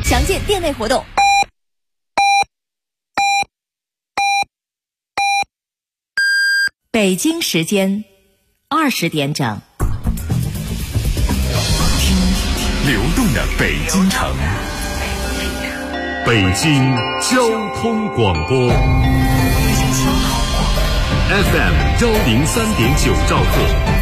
详见店内活动。北京时间20点整， 听流动的北京城，北京交通广播 FM 103.9兆赫，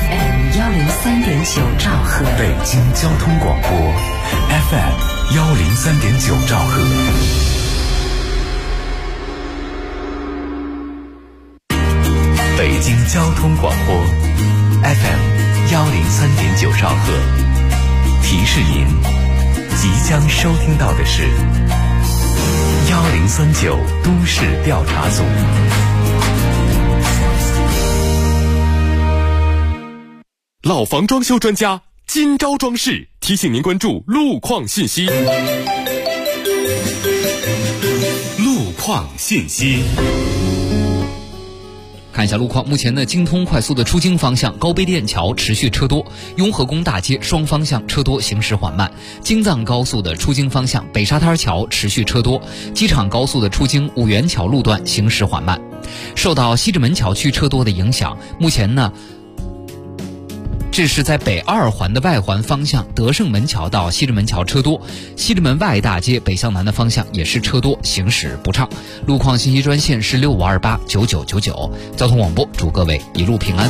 103.9兆赫， 北京交通广播 FM 103.9兆赫。北京交通广播 FM 103.9兆赫，提示您即将收听到的是1039都市调查组。老房装修专家金招装饰提醒您关注路况信息。路况信息。 看一下路况，目前呢，京通快速的出京方向高碑店桥持续车多，雍和宫大街双方向车多，行驶缓慢。京藏高速的出京方向北沙滩桥持续车多，机场高速的出京五元桥路段行驶缓慢。受到西直门桥区车多的影响，目前呢，这是在北2环的外环方向，德胜门桥到西直门桥车多，西直门外大街北向南的方向也是车多，行驶不畅。路况信息专线是65289999。交通广播祝各位一路平安。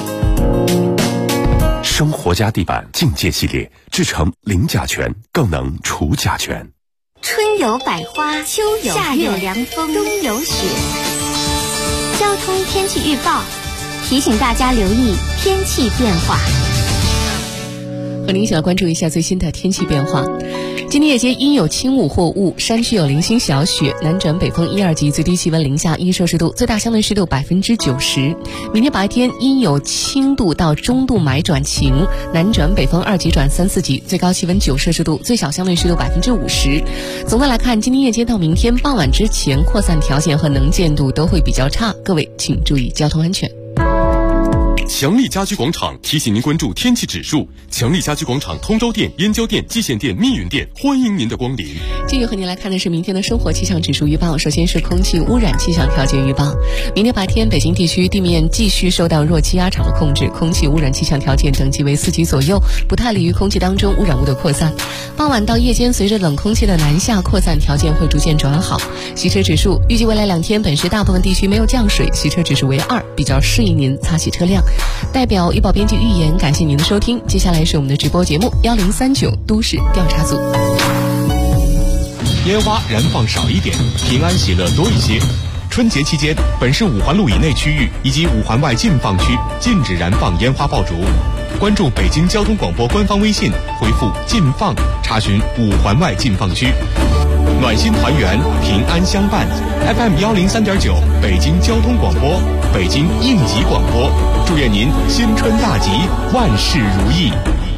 生活家地板境界系列制成零甲醛，更能除甲醛。 春有百花，秋有夏有凉风，冬有雪。交通天气预报提醒大家留意天气变化。 和您一起来关注一下最新的天气变化。今天夜间阴有轻雾或雾，山区有零星小雪，南转北风1、2级，最低气温零下1摄氏度，最大相对湿度90%。明天白天阴有轻度到中度霾转晴，南转北风2级转3、4级，最高气温9摄氏度，最小相对湿度50%。总的来看，今天夜间到明天傍晚之前，扩散条件和能见度都会比较差，各位请注意交通安全。 强力家居广场提醒您关注天气指数。强力家居广场通州店、燕郊店、蓟县店、密云店，欢迎您的光临。 继续和您来看的是明天的生活气象指数预报。首先是空气污染气象条件预报。明天白天，北京地区地面继续受到弱气压场的控制，空气污染气象条件等级为4级左右，不太利于空气当中污染物的扩散。傍晚到夜间，随着冷空气的南下，扩散条件会逐渐转好。洗车指数预计未来2天，本市大部分地区没有降水，洗车指数为2，比较适应您擦洗车辆。代表医保编辑预言，感谢您的收听。接下来是我们的直播节目1039都市调查组。 烟花燃放少一点，平安喜乐多一些。春节期间，本市5环路以内区域以及5环外禁放区禁止燃放烟花爆竹。关注北京交通广播官方微信，回复禁放查询5环外禁放区。暖心团圆，平安相伴。FM 103.9北京交通广播，北京应急广播，祝愿您新春大吉，万事如意。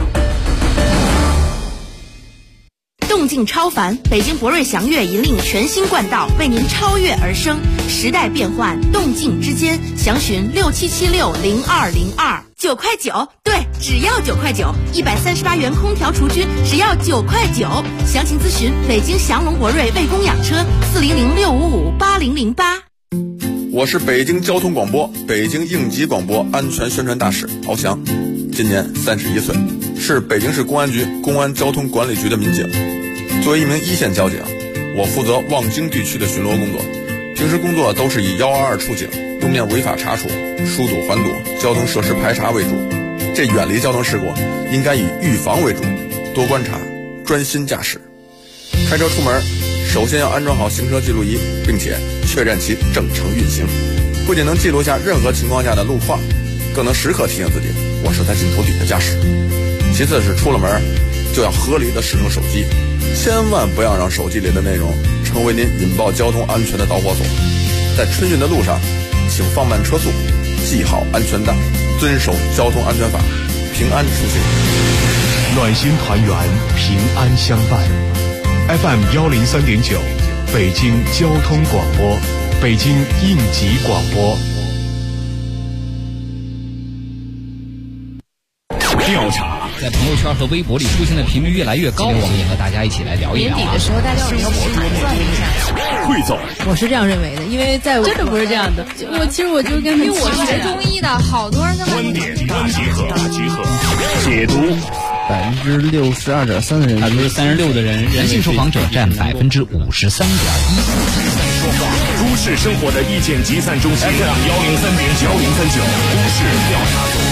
动静超凡，北京博瑞祥悦引领全新冠道，为您超越而生。时代变幻，动静之间，详询67760202，9块9，对，只要9块9，138元空调除菌，只要9块9。详情咨询北京祥龙博瑞卫工养车，400655808。 我是北京交通广播、北京应急广播安全宣传大使敖翔，今年31岁，是北京市公安局公安交通管理局的民警。作为一名一线交警，我负责望京地区的巡逻工作，平时工作都是以122出警、路面违法查处、疏堵缓堵、交通设施排查为主。这远离交通事故应该以预防为主，多观察，专心驾驶。开车出门，首先要安装好行车记录仪，并且确认其正常运行，不仅能记录下任何情况下的路况，更能时刻提醒自己我是在镜头底下驾驶。其次是出了门就要合理的使用手机，千万不要让手机里的内容成为您引爆交通安全的导火索。在春运的路上，请放慢车速，系好安全带，遵守交通安全法，平安出行。 暖心团圆，平安相伴。FM 103.9北京交通广播，北京应急广播。 调查在朋友圈和微博里出现的频率越来越高，我们也和大家一起来聊一聊。 年底的时候，大家要算一下。 汇总， 我是这样认为的，因为在真的不是这样的。其实我就跟因为我学中医的，好多人在观点大集合，解读。 62.3%的人 ，36%的人性受访者占53.1%。 都市生活的意见集散中心 FM 103.9 都市调查组。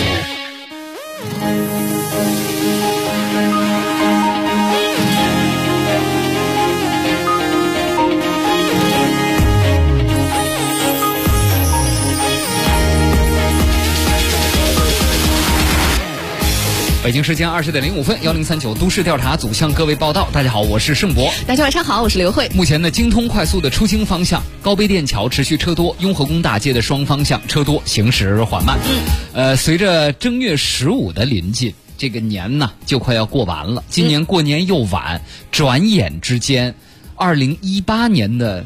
北京时间20:05，1039都市调查组向各位报道。大家好，我是盛博。 大家晚上好，我是刘慧。 目前呢，京通快速的出京方向高碑店桥持续车多，雍和宫大街的双方向车多，行驶缓慢。随着正月15的临近，这个年呢就快要过完了。今年过年又晚，转眼之间，2018年的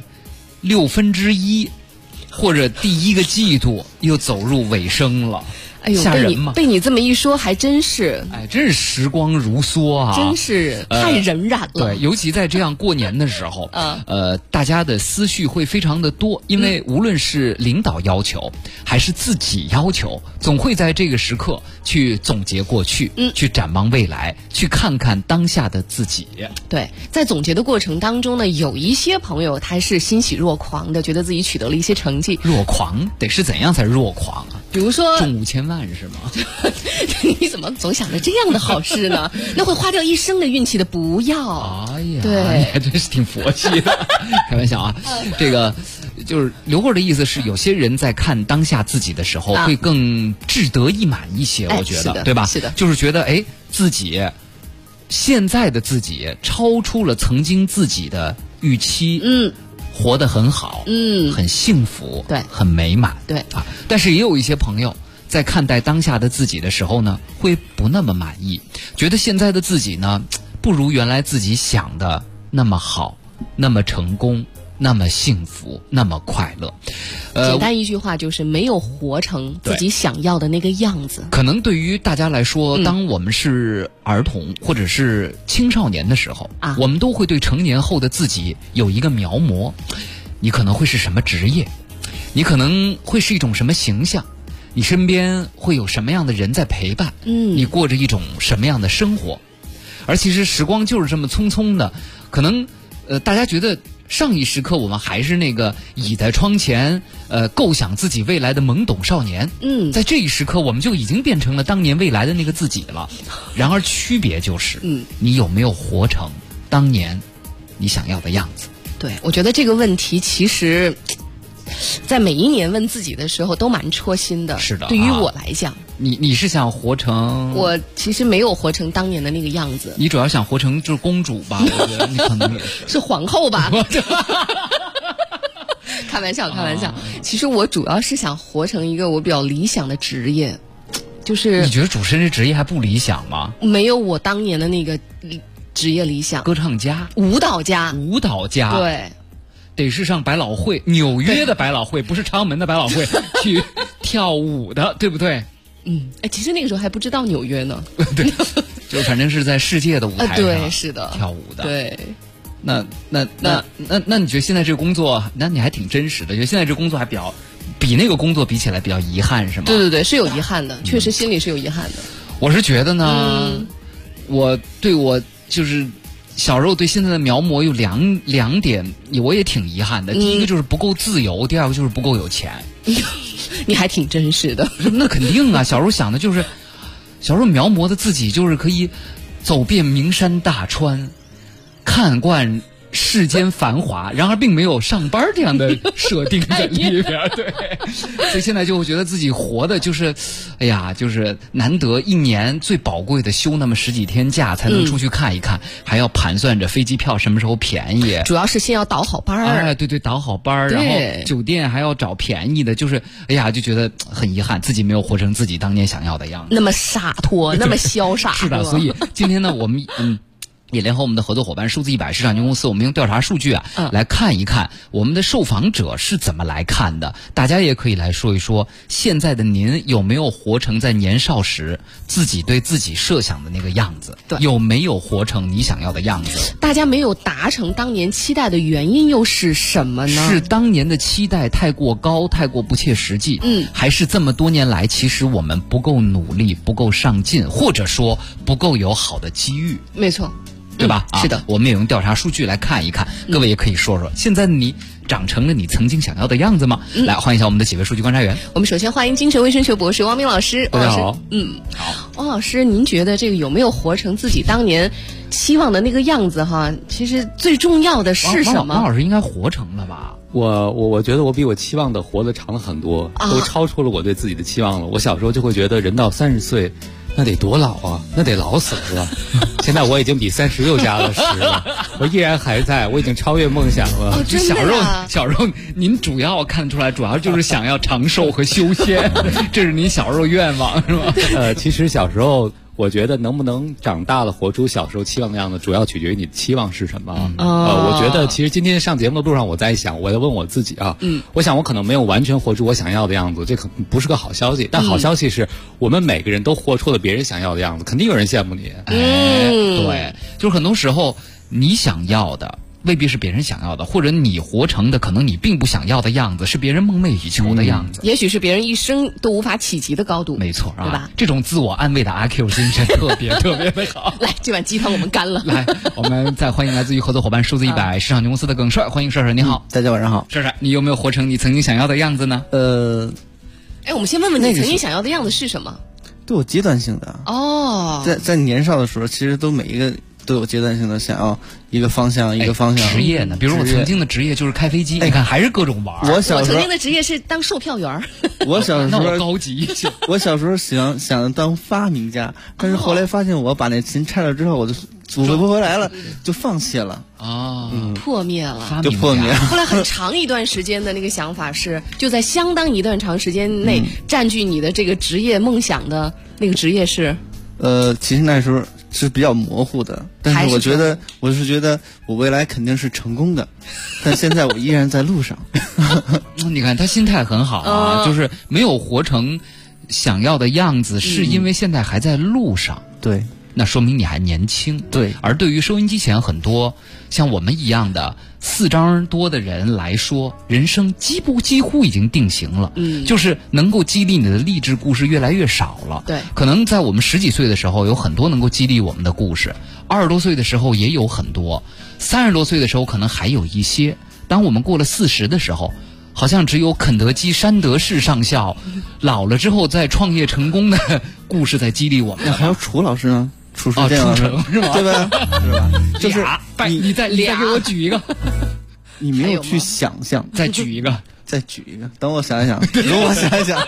1/6或者第一个季度又走入尾声了。 哎呦， 吓人吗？ 被你这么一说，还真是。 哎，真是时光如梭啊！ 真是太荏苒了。 对，尤其在这样过年的时候，大家的思绪会非常的多，因为无论是领导要求，还是自己要求，总会在这个时刻去总结过去，去展望未来，去看看当下的自己。 对，在总结的过程当中呢，有一些朋友他是欣喜若狂的，觉得自己取得了一些成绩。 若狂得是怎样才若狂啊？ 比如说中5000万是吗？ 你怎么总想着这样的好事呢？那会花掉一生的运气的，不要。 哎呀， 对， 你还真是挺佛系的。开玩笑啊，这个就是刘慧的意思是，有些人在看当下自己的时候，会更志得意满一些。我觉得，对吧？ 是的， 就是觉得自己现在的自己超出了曾经自己的预期。活得很好，很幸福， 对， 很美满， 对啊。但是也有一些朋友在看待当下的自己的时候呢，会不那么满意，觉得现在的自己呢，不如原来自己想的那么好，那么成功，那么幸福，那么快乐。 简单一句话就是没有活成自己想要的那个样子。 可能对于大家来说，当我们是儿童或者是青少年的时候，我们都会对成年后的自己有一个描摹。你可能会是什么职业？你可能会是一种什么形象？你身边会有什么样的人在陪伴？你过着一种什么样的生活？而其实时光就是这么匆匆的，可能大家觉得上一时刻我们还是那个倚在窗前构想自己未来的懵懂少年，在这一时刻我们就已经变成了当年未来的那个自己了。然而区别就是你有没有活成当年你想要的样子。 对，我觉得这个问题其实在每一年问自己的时候都蛮戳心的。 是的， 对于我来讲， 你是想活成？ 我其实没有活成当年的那个样子。 你主要想活成就是公主吧？我觉得你可能也是皇后吧？开玩笑，开玩笑。其实我主要是想活成一个我比较理想的职业，就是你觉得主持人这职业还不理想吗？ 没有我当年的那个职业理想。 歌唱家、 舞蹈家， 对。得是上百老汇，纽约的百老汇，不是昌门的百老汇去跳舞的，对不对？ 其实那个时候还不知道纽约呢。 对，就反正是在世界的舞台上， 对，是的， 跳舞的。 对， 那你觉得现在这个工作，那你还挺真实的？觉得现在这个工作还比那个工作比起来比较遗憾，是吗？ 对，是有遗憾的，确实心里是有遗憾的。 我是觉得呢，我就是小时候对现在的描摹有两点，我也挺遗憾的。第一个就是不够自由，第二个就是不够有钱。 你还挺真实的。 那肯定啊，小时候想的就是，小时候描摹的自己就是可以走遍名山大川，看惯世间繁华，然而并没有上班这样的设定在里边。对，所以现在就会觉得自己活的就是，就是难得一年最宝贵的休那么10几天假才能出去看一看，还要盘算着飞机票什么时候便宜。 主要是先要倒好班儿。 对，倒好班儿，然后酒店还要找便宜的，就是就觉得很遗憾，自己没有活成自己当年想要的样子。 那么洒脱，那么潇洒。 是的，所以今天呢，我们也联合我们的合作伙伴数字100市场公司，我们用调查数据来看一看我们的受访者是怎么来看的。大家也可以来说一说，现在的您有没有活成在年少时自己对自己设想的那个样子？ 对， 有没有活成你想要的样子？ 大家没有达成当年期待的原因又是什么呢？ 是当年的期待太过高，太过不切实际，还是这么多年来其实我们不够努力，不够上进，或者说不够有好的机遇？ 没错。 对吧？ 是的， 我们也用调查数据来看一看，各位也可以说说，现在你长成了你曾经想要的样子吗？来，欢迎一下我们的几位数据观察员。 我们首先欢迎精神卫生学博士汪明老师。 大家好。 好。汪老师，您觉得这个有没有活成自己当年期望的那个样子哈？其实最重要的是什么？ 汪老师应该活成了吧？ 我觉得我比我期望的活得长了很多，都超出了我对自己的期望了。我小时候就会觉得人到30岁。那得多老啊！那得老死了。现在我已经比36加了10了，我依然还在，我已经超越梦想了。 真的呀！ 小时候您主要看出来，主要就是想要长寿和修仙，这是您小时候愿望是吧？ 其实小时候。我觉得能不能长大了活出小时候期望的样子，主要取决于你的期望是什么。我觉得其实今天上节目的路上，我在想，我在问我自己啊，我想我可能没有完全活出我想要的样子，这可不是个好消息。但好消息是我们每个人都活出了别人想要的样子，肯定有人羡慕你。 对，就是很多时候你想要的未必是别人想要的，或者你活成的可能你并不想要的样子，是别人梦寐以求的样子， 也许是别人一生都无法企及的高度。 没错， 对吧？ 这种自我安慰的阿 Q 精神特别特别的好。 来，这碗鸡汤我们干了。 来，我们再欢迎来自于合作伙伴数字100市场公司的耿帅，欢迎帅帅，你好。 大家晚上好。 帅帅，你有没有活成你曾经想要的样子呢？ 我们先问问你曾经想要的样子是什么？ 都有阶段性的哦。 在年少的时候，其实都每一个都有阶段性的想要一个方向。 职业呢？比如我曾经的职业就是开飞机，你看还是各种玩。 我曾经的职业是当售票员。 我小时候那我高级一些。 我小时候想当发明家，但是后来发现我把那琴拆了之后，我就组合不回来了，就放弃了。 破灭了， 就破灭了。 后来很长一段时间的那个想法是，就在相当一段长时间内占据你的这个职业梦想的那个职业是。 其实那时候是比较模糊的，但是我是觉得我未来肯定是成功的，但现在我依然在路上。 你看他心态很好啊，就是没有活成想要的样子，是因为现在还在路上。 对。 那说明你还年轻。 对。 而对于收音机前很多像我们一样的4张多的人来说，人生几乎已经定型了。就是能够激励你的励志故事越来越少了。 对。 可能在我们10几岁的时候有很多能够激励我们的故事，20多岁的时候也有很多，30多岁的时候可能还有一些。当我们过了40的时候，好像只有肯德基山德士上校老了之后再创业成功的故事在激励我们。 还有楚老师呢？楚成是吧？ 对吧？是吧？就是你再给我举一个。 你没有去想象， 再举一个。 等我想一想，容我想一想。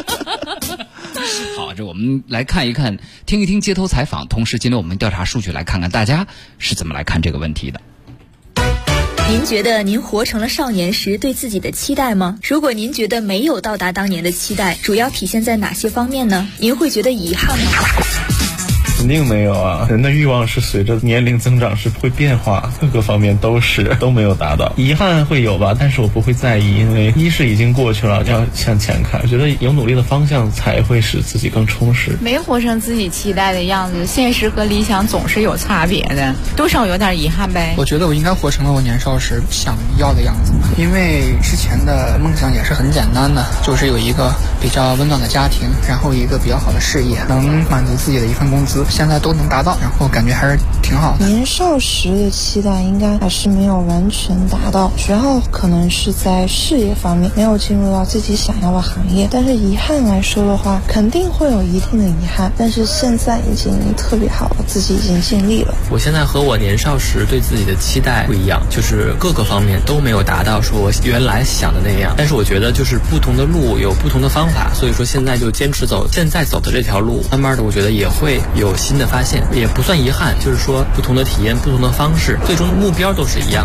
好，这我们来看一看，听一听街头采访，同时今天我们调查数据，来看看大家是怎么来看这个问题的。 您觉得您活成了少年时对自己的期待吗？如果您觉得没有到达当年的期待，主要体现在哪些方面呢？您会觉得遗憾吗？ 肯定没有啊！人的欲望是随着年龄增长是会变化，各个方面都没有达到。遗憾会有吧，但是我不会在意，因为一是已经过去了，要向前看。我觉得有努力的方向才会使自己更充实。 没活成自己期待的样子，现实和理想总是有差别的，多少有点遗憾呗。 我觉得我应该活成了我年少时想要的样子，因为之前的梦想也是很简单的，就是有一个比较温暖的家庭，然后一个比较好的事业，能满足自己的一份工资。现在都能达到，然后感觉还是挺好的。 年少时的期待应该还是没有完全达到，主要可能是在事业方面没有进入到自己想要的行业。但是遗憾来说的话，肯定会有一定的遗憾，但是现在已经特别好了，自己已经尽力了。 我现在和我年少时对自己的期待不一样，就是各个方面都没有达到说我原来想的那样。但是我觉得就是不同的路有不同的方法，所以说现在就坚持走现在走的这条路，慢慢的我觉得也会有新的发现，也不算遗憾，就是说不同的体验，不同的方式，最终的目标都是一样。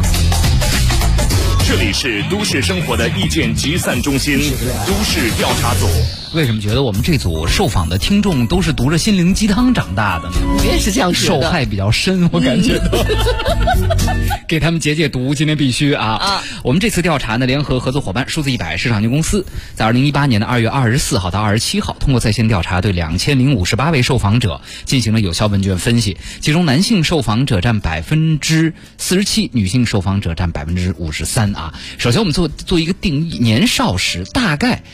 这里是都市生活的意见集散中心，都市调查组。 为什么觉得我们这组受访的听众都是读着心灵鸡汤长大的呢？ 我也是这样觉得， 受害比较深，我感觉到。给他们解毒，今天必须啊！我们这次调查呢，联合合作伙伴数字100市场有限公司，在2018年的2月24号到27号，通过在线调查，对2058位受访者进行了有效问卷分析，其中男性受访者占47%，女性受访者占53%啊。首先我们做一个定义，年少时大概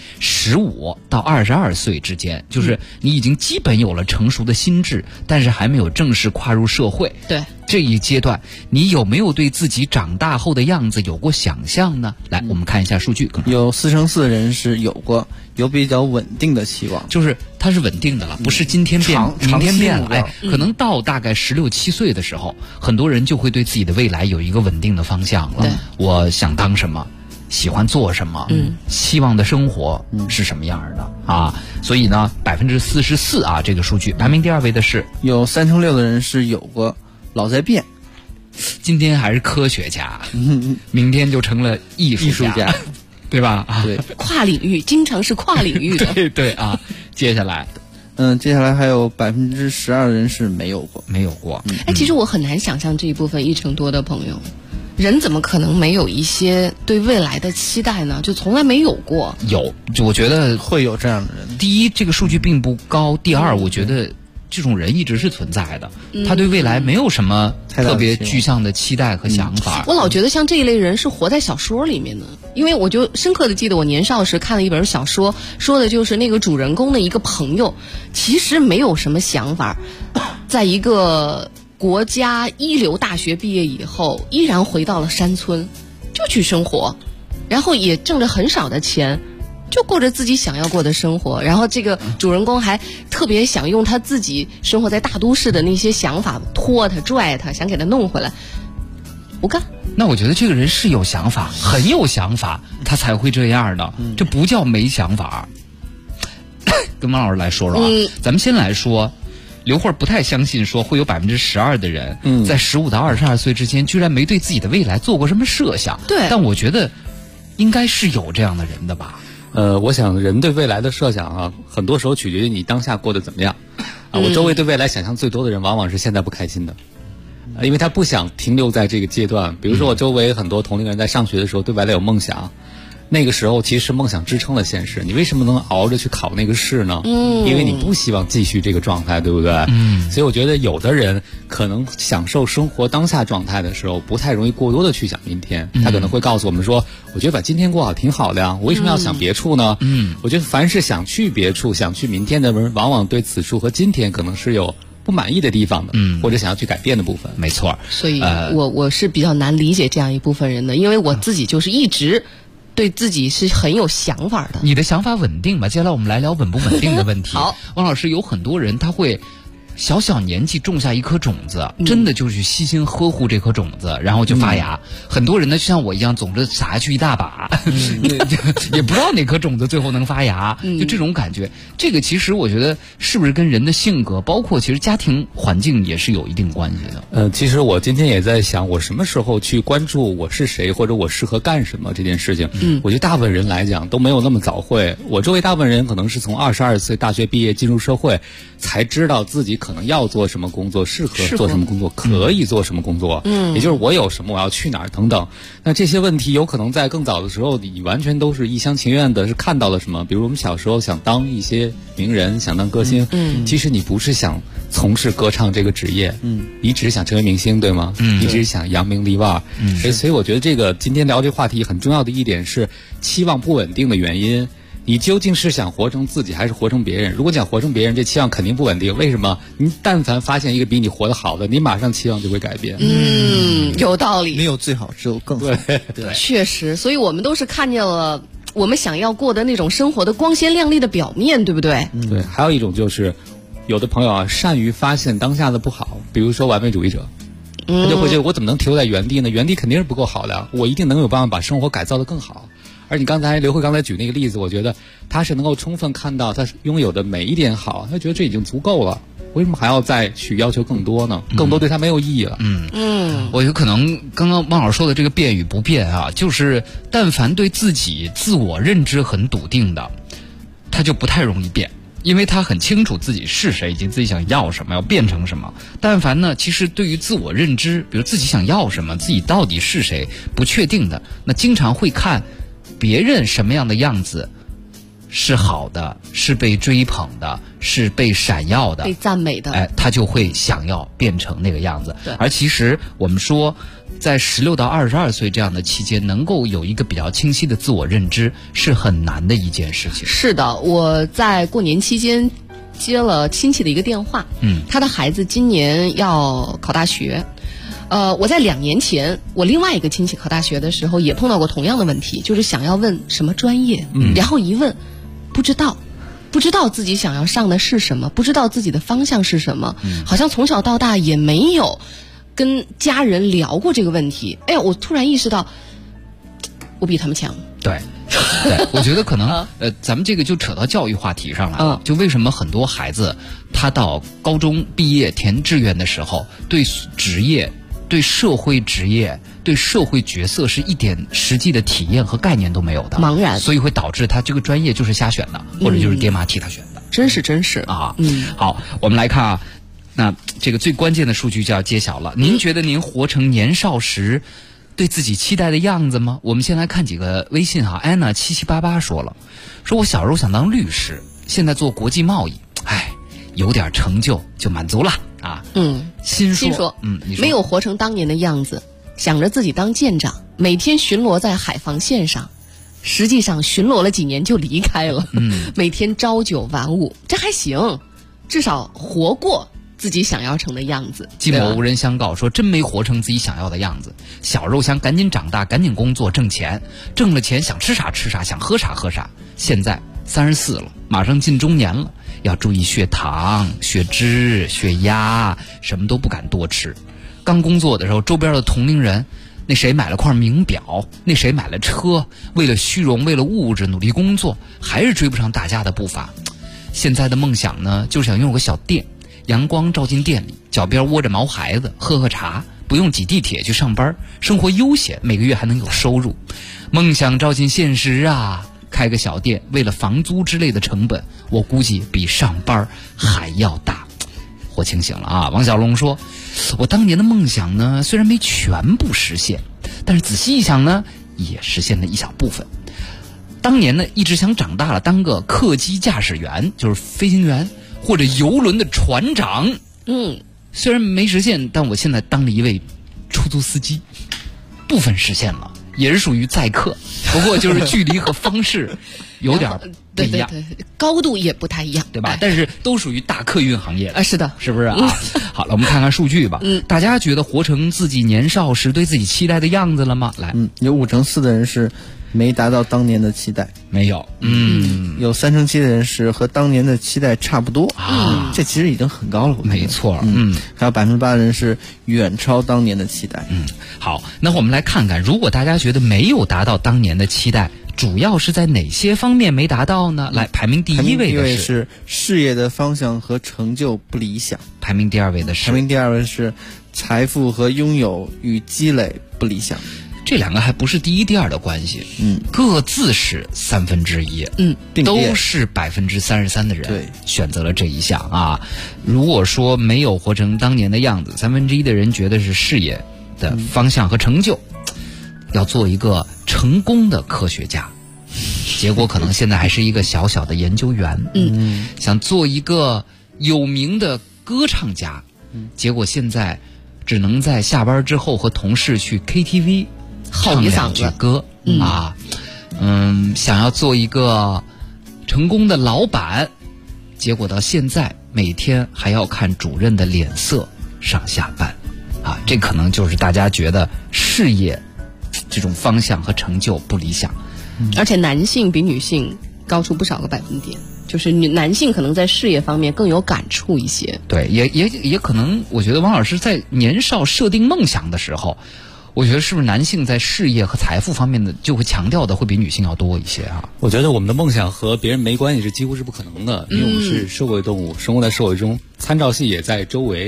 15到22岁之间，就是你已经基本有了成熟的心智，但是还没有正式跨入社会。 对。 这一阶段，你有没有对自己长大后的样子有过想象呢？来，我们看一下数据。 有4%人是有过，有比较稳定的期望， 就是它是稳定的了，不是今天变明天变了。可能到大概16、17岁的时候，很多人就会对自己的未来有一个稳定的方向了。我想当什么，喜欢做什么，希望的生活是什么样的啊？所以呢，44%啊，这个数据排名第2位的是有36%的人是有过。老在变， 今天还是科学家，明天就成了艺术家，对吧？ 对， 跨领域经常是跨领域的， 对啊。接下来， 接下来还有12%的人是没有过。 其实我很难想象这一部分1成多的朋友，人怎么可能没有一些对未来的期待呢？就从来没有过。 有，就我觉得会有这样的人。 第一，这个数据并不高；第二，我觉得这种人一直是存在的，他对未来没有什么特别具象的期待和想法。 我老觉得像这一类人是活在小说里面的，因为我就深刻的记得我年少时看了一本小说，说的就是那个主人公的一个朋友，其实没有什么想法，在一个国家一流大学毕业以后，依然回到了山村，就去生活，然后也挣着很少的钱。就过着自己想要过的生活，然后这个主人公还特别想用他自己生活在大都市的那些想法拖他拽他，想给他弄回来，不干。 那我觉得这个人是有想法，很有想法，他才会这样的，这不叫没想法。跟王老师来说说啊，咱们先来说，刘慧不太相信说会有12%的人，在15到22岁之间，居然没对自己的未来做过什么设想。 对， 但我觉得应该是有这样的人的吧。 我想人对未来的设想啊，很多时候取决于你当下过得怎么样。我周围对未来想象最多的人，往往是现在不开心的，因为他不想停留在这个阶段。比如说我周围很多同龄人在上学的时候对未来有梦想，那个时候其实梦想支撑了现实。你为什么能熬着去考那个试呢？因为你不希望继续这个状态，对不对？所以我觉得有的人可能享受生活当下状态的时候，不太容易过多的去想明天。他可能会告诉我们说，我觉得把今天过好挺好的呀，我为什么要想别处呢？我觉得凡是想去别处、想去明天的人，往往对此处和今天可能是有不满意的地方的，或者想要去改变的部分。 没错。 所以我是比较难理解这样一部分人的，因为我自己就是一直对自己是很有想法的。 你的想法稳定吗？接下来我们来聊稳不稳定的问题。 好， 王老师，有很多人他会小年纪种下一颗种子，真的就去悉心呵护这颗种子，然后就发芽。很多人呢就像我一样，总之撒下去一大把，也不知道哪颗种子最后能发芽，就这种感觉。这个其实我觉得是不是跟人的性格，包括其实家庭环境也是有一定关系的。 其实我今天也在想，我什么时候去关注我是谁，或者我适合干什么这件事情。我觉得大部分人来讲都没有那么早会。我周围大部分人可能是从22岁大学毕业进入社会，才知道自己可能要做什么工作，适合做什么工作，可以做什么工作，也就是我有什么，我要去哪儿等等。那这些问题有可能在更早的时候，你完全都是一厢情愿的，是看到了什么。比如我们小时候想当一些名人，想当歌星，其实你不是想从事歌唱这个职业，你只是想成为明星，对吗？你只是想扬名立万。所以我觉得这个今天聊这个话题很重要的一点是期望不稳定的原因。你究竟是想活成自己还是活成别人？如果你想活成别人，这期望肯定不稳定。为什么？你但凡发现一个比你活得好的，你马上期望就会改变。 有道理。 没有最好，只有更好。 对，确实。所以我们都是看见了我们想要过的那种生活的光鲜亮丽的表面，对不对？ 对。还有一种就是，有的朋友啊，善于发现当下的不好，比如说完美主义者。他就会觉得我怎么能停留在原地呢？原地肯定是不够好的，我一定能有办法把生活改造得更好。而你刘慧刚才举那个例子，我觉得他是能够充分看到他拥有的每一点好，他觉得这已经足够了，为什么还要再去要求更多呢？更多对他没有意义了。 我有可能刚刚汪老师说的这个变与不变啊，就是但凡对自己自我认知很笃定的， 他就不太容易变。因为他很清楚自己是谁，以及自己想要什么，要变成什么。但凡呢，其实对于自我认知，比如自己想要什么，自己到底是谁，不确定的，那经常会看别人什么样的样子是好的，是被追捧的，是被闪耀的， 被赞美的， 他就会想要变成那个样子。 对， 而其实我们说，在16到22岁这样的期间，能够有一个比较清晰的自我认知是很难的一件事情。 是的，我在过年期间接了亲戚的一个电话，他的孩子今年要考大学。我在2年前，我另外一个亲戚考大学的时候也碰到过同样的问题，就是想要问什么专业，然后一问不知道自己想要上的是什么，不知道自己的方向是什么，好像从小到大也没有跟家人聊过这个问题。哎呀，我突然意识到我比他们强。 对，我觉得可能咱们这个就扯到教育话题上来了。就为什么很多孩子他到高中毕业填志愿的时候，对职业、对社会职业、对社会角色是一点实际的体验和概念都没有的， 茫然， 所以会导致他这个专业就是瞎选的，或者就是爹妈替他选的。 真是啊。好，我们来看啊，那这个最关键的数据就要揭晓了。您觉得您活成年少时对自己期待的样子吗？我们先来看几个微信哈。安娜7788说了，说我小时候想当律师，现在做国际贸易，有点成就就满足了啊。心说，你说没有活成当年的样子，想着自己当舰长，每天巡逻在海防线上，实际上巡逻了几年就离开了。每天朝九晚五，这还行，至少活过自己想要成的样子。 寂寞无人相告说，真没活成自己想要的样子。小肉想赶紧长大，赶紧工作挣钱，挣了钱想吃啥吃啥，想喝啥喝啥。现在34了，马上进中年了，要注意血糖、血脂、血压，什么都不敢多吃。刚工作的时候，周边的同龄人，那谁买了块名表，那谁买了车，为了虚荣，为了物质努力工作，还是追不上大家的步伐。现在的梦想呢，就是想拥有个小店，阳光照进店里，脚边窝着毛孩子，喝喝茶，不用挤地铁去上班，生活悠闲，每个月还能有收入。梦想照进现实啊，开个小店，为了房租之类的成本，我估计比上班还要大。我清醒了啊！王小龙说，我当年的梦想呢，虽然没全部实现，但是仔细一想呢，也实现了一小部分。当年呢，一直想长大了当个客机驾驶员，就是飞行员，或者游轮的船长。虽然没实现，但我现在当了一位出租司机，部分实现了，也是属于载客，不过就是距离和方式有点不一样， 对，高度也不太一样， 对吧？但是都属于大客运行业是的， 是不是啊？好了，我们看看数据吧。大家觉得活成自己年少时对自己期待的样子了吗？来， 有5成4的人是没达到当年的期待， 没有。 有3成7的人是和当年的期待差不多啊，这其实已经很高了。 没错。 还有8%的人是远超当年的期待。 好，那我们来看看，如果大家觉得没有达到当年的期待，主要是在哪些方面没达到呢？来，排名第一位的是事业的方向和成就不理想， 排名第二位的是财富和拥有与积累不理想。 这两个还不是第一第二的关系，各自是1/3，都是33%的人选择了这一项啊。如果说没有活成当年的样子，1/3的人觉得是事业的方向和成就，要做一个成功的科学家，结果可能现在还是一个小小的研究员。想做一个有名的歌唱家，结果现在只能在下班之后和同事去 KTV。唱2句歌啊，想要做一个成功的老板，结果到现在每天还要看主任的脸色上下班啊，这可能就是大家觉得事业这种方向和成就不理想。 而且男性比女性高出不少个百分点，就是男性可能在事业方面更有感触一些。 对，也可能，我觉得王老师在年少设定梦想的时候，我觉得是不是男性在事业和财富方面的就会强调的会比女性要多一些啊？ 我觉得我们的梦想和别人没关系是几乎是不可能的，因为我们是社会动物，生活在社会中，参照系也在周围。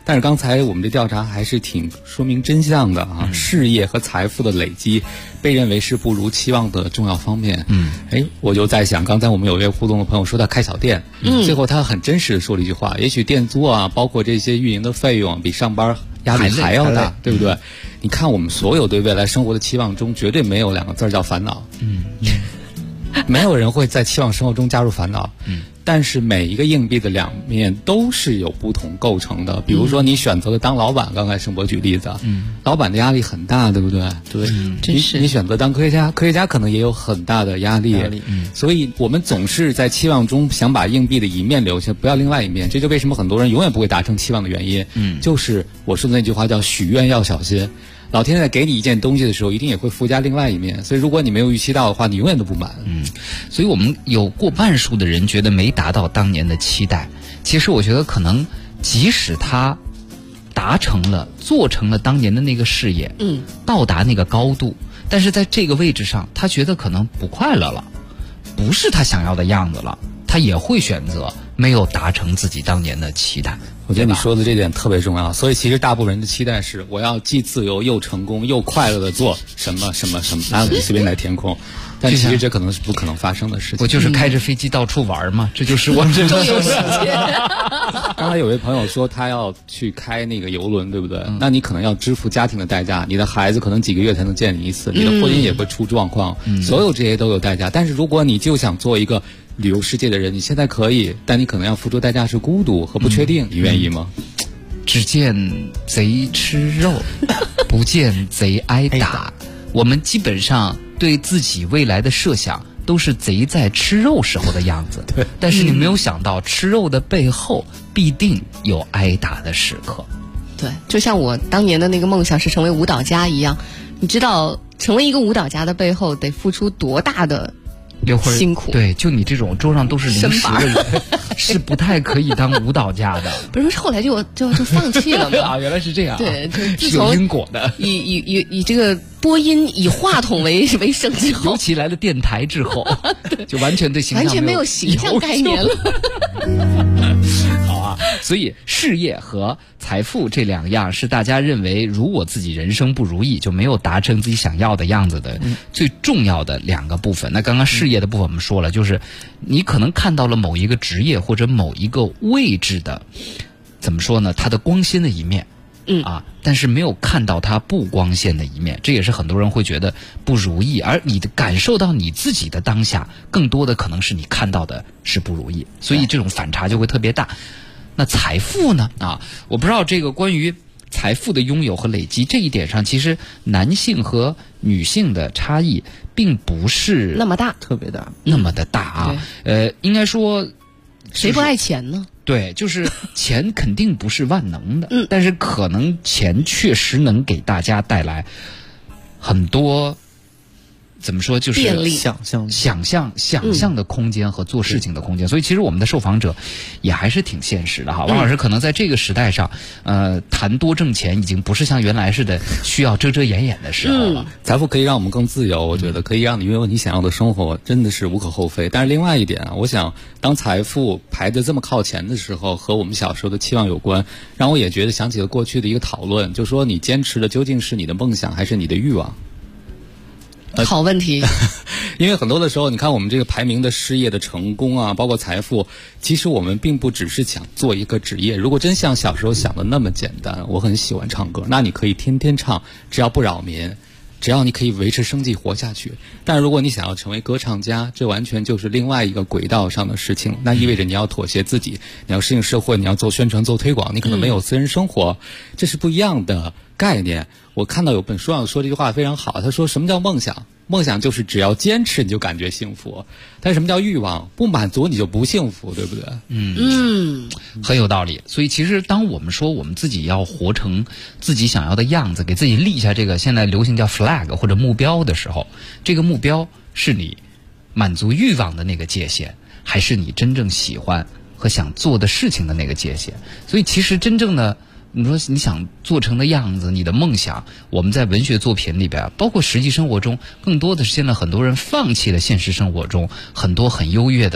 但是刚才我们这调查还是挺说明真相的啊，事业和财富的累积被认为是不如期望的重要方面。我就在想，刚才我们有一位互动的朋友说他开小店，最后他很真实的说了一句话，也许店租啊，包括这些运营的费用比上班压力还要大，对不对？你看我们所有对未来生活的期望中，绝对没有2个字叫烦恼。没有人会在期望生活中加入烦恼。但是每一个硬币的2面都是有不同构成的。比如说你选择了当老板，刚才盛博举例子，老板的压力很大，对不对？对，你选择当科学家，科学家可能也有很大的压力。所以我们总是在期望中想把硬币的一面留下，不要另外一面。这就为什么很多人永远不会达成期望的原因。就是我说的那句话叫许愿要小心。老天在给你一件东西的时候，一定也会附加另外一面，所以如果你没有预期到的话，你永远都不满。 所以我们有过半数的人觉得没达到当年的期待。其实我觉得可能即使他达成了，做成了当年的那个事业，到达那个高度，但是在这个位置上，他觉得可能不快乐了，不是他想要的样子了，他也会选择没有达成自己当年的期待。 我觉得你说的这点特别重要，所以其实大部分人的期待是我要既自由又成功又快乐的做什么什么什么，拿随便来填空。但其实这可能是不可能发生的事情。 我就是开着飞机到处玩嘛，这就是我这周游世界。 刚才有位朋友说他要去开那个邮轮，对不对？那你可能要支付家庭的代价，你的孩子可能几个月才能见你一次，你的婚姻也会出状况，所有这些都有代价。但是如果你就想做一个旅游世界的人，你现在可以，但你可能要付出代价是孤独和不确定，你愿意吗？ 只见贼吃肉，不见贼挨打。我们基本上对自己未来的设想都是贼在吃肉时候的样子， 对。 但是你没有想到，吃肉的背后必定有挨打的时刻。 对，就像我当年的那个梦想是成为舞蹈家一样，你知道成为一个舞蹈家的背后得付出多大的辛苦。 对，就你这种桌上都是零食的人，是不太可以当舞蹈家的。 不是，后来就放弃了嘛。 啊，原来是这样。 对， 是有因果的。 以这个播音以话筒为生之后， 尤其来了电台之后，就完全对形象完全没有形象概念了。 好啊，所以事业和财富这2样是大家认为，如果自己人生不如意，就没有达成自己想要的样子的最重要的2个部分。那刚刚事业的部分我们说了，就是你可能看到了某一个职业或者某一个位置的，怎么说呢？它的光鲜的一面。但是没有看到它不光鲜的一面，这也是很多人会觉得不如意，而你的感受到你自己的当下，更多的可能是你看到的是不如意，所以这种反差就会特别大。那财富呢？我不知道这个关于财富的拥有和累积这一点上，其实男性和女性的差异并不是那么大， 特别大， 那么的大啊。应该说， 谁不爱钱呢？ 对，就是钱肯定不是万能的，但是可能钱确实能给大家带来很多，怎么说，就是便利、 想象的空间和做事情的空间。所以其实我们的受访者也还是挺现实的哈。王老师可能在这个时代上，谈多挣钱已经不是像原来似的需要遮遮掩掩的时候了。 财富可以让我们更自由，我觉得可以让你拥有你想要的生活，真的是无可厚非。但是另外一点啊，我想当财富排得这么靠前的时候，和我们小时候的期望有关，让我也觉得想起了过去的一个讨论，就说你坚持的究竟是你的梦想还是你的欲望？ 好问题。 因为很多的时候，你看我们这个排名的事业的成功啊，包括财富，其实我们并不只是想做一个职业。如果真像小时候想的那么简单，我很喜欢唱歌，那你可以天天唱，只要不扰民，只要你可以维持生计活下去。但如果你想要成为歌唱家，这完全就是另外一个轨道上的事情，那意味着你要妥协自己，你要适应社会，你要做宣传做推广，你可能没有私人生活，这是不一样的概念。我看到有本书上说这句话非常好，他说什么叫梦想？梦想就是只要坚持你就感觉幸福，但什么叫欲望？不满足你就不幸福，对不对？ 很有道理。所以其实当我们说我们自己要活成自己想要的样子，给自己立下这个现在流行叫 flag 或者目标的时候，这个目标是你满足欲望的那个界限，还是你真正喜欢和想做的事情的那个界限？所以其实真正的你说你想做成的样子，你的梦想，我们在文学作品里边，包括实际生活中，更多的是现在很多人放弃了现实生活中很多很优越的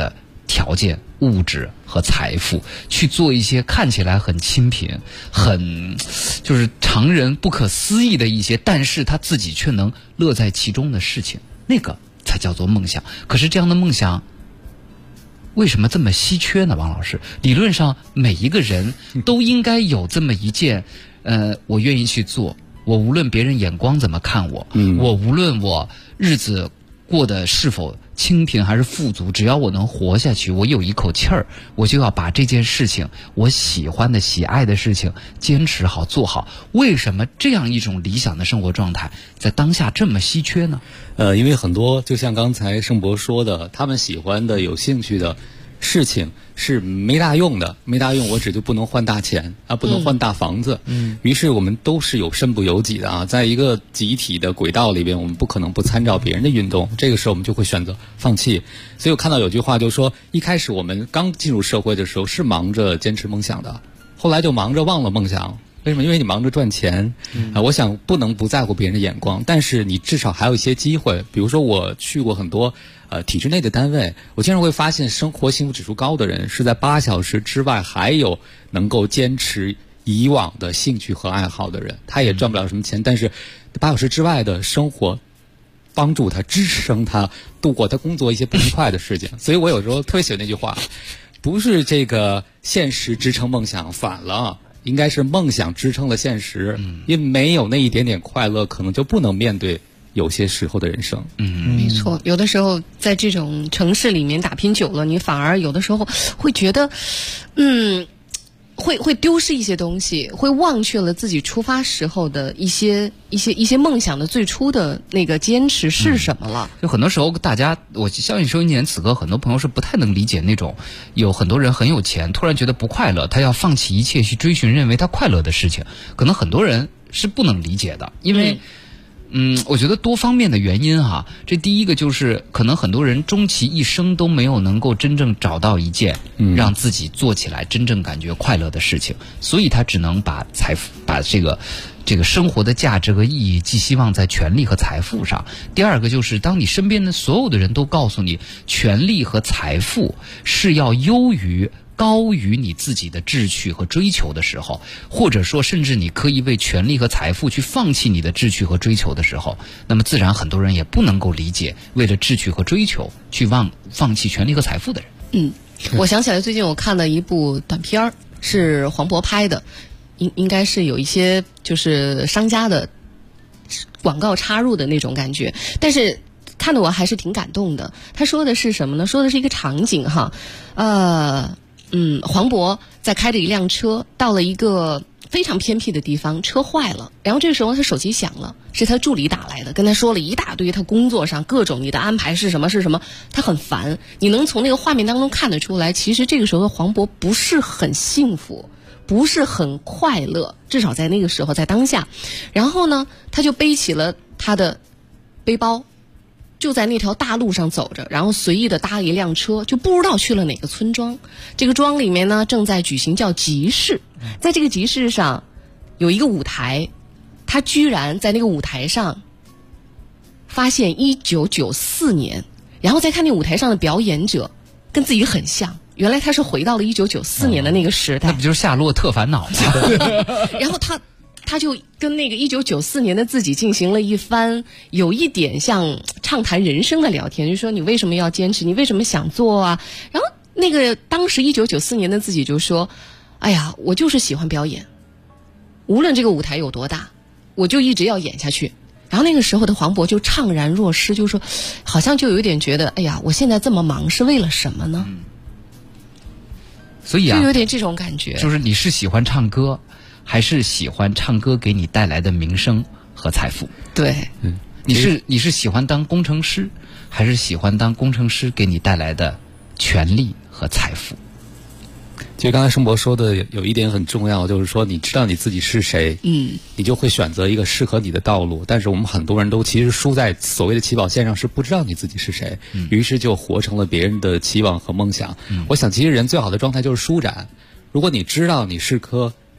条件、物质和财富，去做一些看起来很清贫、很就是常人不可思议的一些，但是他自己却能乐在其中的事情，那个才叫做梦想。可是这样的梦想为什么这么稀缺呢？王老师，理论上每一个人都应该有这么一件，我愿意去做，我无论别人眼光怎么看我，我无论我日子过得是否清贫还是富足，只要我能活下去，我有一口气儿，我就要把这件事情，我喜欢的、喜爱的事情坚持好、做好。为什么这样一种理想的生活状态在当下这么稀缺呢？ 因为很多就像刚才盛博说的，他们喜欢的、有兴趣的事情是没大用的，没大用，我指就不能换大钱啊，不能换大房子。于是我们都是有身不由己的啊，在一个集体的轨道里边，我们不可能不参照别人的运动，这个时候我们就会选择放弃。所以我看到有句话就说，一开始我们刚进入社会的时候是忙着坚持梦想的，后来就忙着忘了梦想。为什么？因为你忙着赚钱我想不能不在乎别人的眼光，但是你至少还有一些机会。比如说我去过很多体制内的单位，我经常会发现生活幸福指数高的人是在8小时之外还有能够坚持以往的兴趣和爱好的人，他也赚不了什么钱，但是8小时之外的生活帮助他、支撑他度过他工作一些不愉快的事情。所以我有时候特别喜欢那句话，不是这个现实支撑梦想，反了，应该是梦想支撑了现实。因为没有那一点点快乐，可能就不能面对有些时候的人生。 没错，有的时候在这种城市里面打拼久了，你反而有的时候会觉得会丢失一些东西，会忘却了自己出发时候的一些梦想的最初的那个坚持是什么了。 就很多时候大家，我相信收音机前此刻很多朋友是不太能理解那种有很多人很有钱，突然觉得不快乐，他要放弃一切去追寻认为他快乐的事情，可能很多人是不能理解的。因为我觉得多方面的原因哈。这第一个就是可能很多人终其一生都没有能够真正找到一件让自己做起来真正感觉快乐的事情，所以他只能把财富、把这个生活的价值和意义寄希望在权力和财富上。第二个就是当你身边的所有的人都告诉你权力和财富是要高于你自己的志趣和追求的时候，或者说甚至你可以为权力和财富去放弃你的志趣和追求的时候，那么自然很多人也不能够理解为了志趣和追求去放弃权力和财富的人。 我想起来最近我看了一部短片儿，是黄渤拍的，应该是有一些就是商家的广告插入的那种感觉，但是看得我还是挺感动的。他说的是什么呢？说的是一个场景哈，黄渤在开着一辆车到了一个非常偏僻的地方，车坏了，然后这个时候他手机响了，是他助理打来的，跟他说了一大堆他工作上各种你的安排是什么，他很烦。你能从那个画面当中看得出来，其实这个时候的黄渤不是很幸福，不是很快乐，至少在那个时候，在当下。然后呢，他就背起了他的背包，就在那条大路上走着，然后随意的搭了一辆车，就不知道去了哪个村庄。这个庄里面呢，正在举行叫集市，在这个集市上有一个舞台，他居然在那个舞台上发现1994年，然后再看那舞台上的表演者跟自己很像，原来他是回到了1994年的那个时代。 那不就是夏洛特烦恼吗？ 然后他就跟那个1994年的自己进行了一番有一点像畅谈人生的聊天，就说你为什么要坚持，你为什么想做啊？然后那个当时1994年的自己就说，哎呀，我就是喜欢表演，无论这个舞台有多大，我就一直要演下去。然后那个时候的黄渤就怅然若失，就说好像就有一点觉得，哎呀，我现在这么忙是为了什么呢？ 所以就有点这种感觉， 就是你是喜欢唱歌，还是喜欢唱歌给你带来的名声和财富？ 对， 你是喜欢当工程师，还是喜欢当工程师给你带来的权利和财富？ 其实刚才盛博说的有一点很重要，就是说你知道你自己是谁，你就会选择一个适合你的道路。但是我们很多人都其实输在所谓的起跑线上，是不知道你自己是谁，于是就活成了别人的期望和梦想。我想其实人最好的状态就是舒展。如果你知道你是棵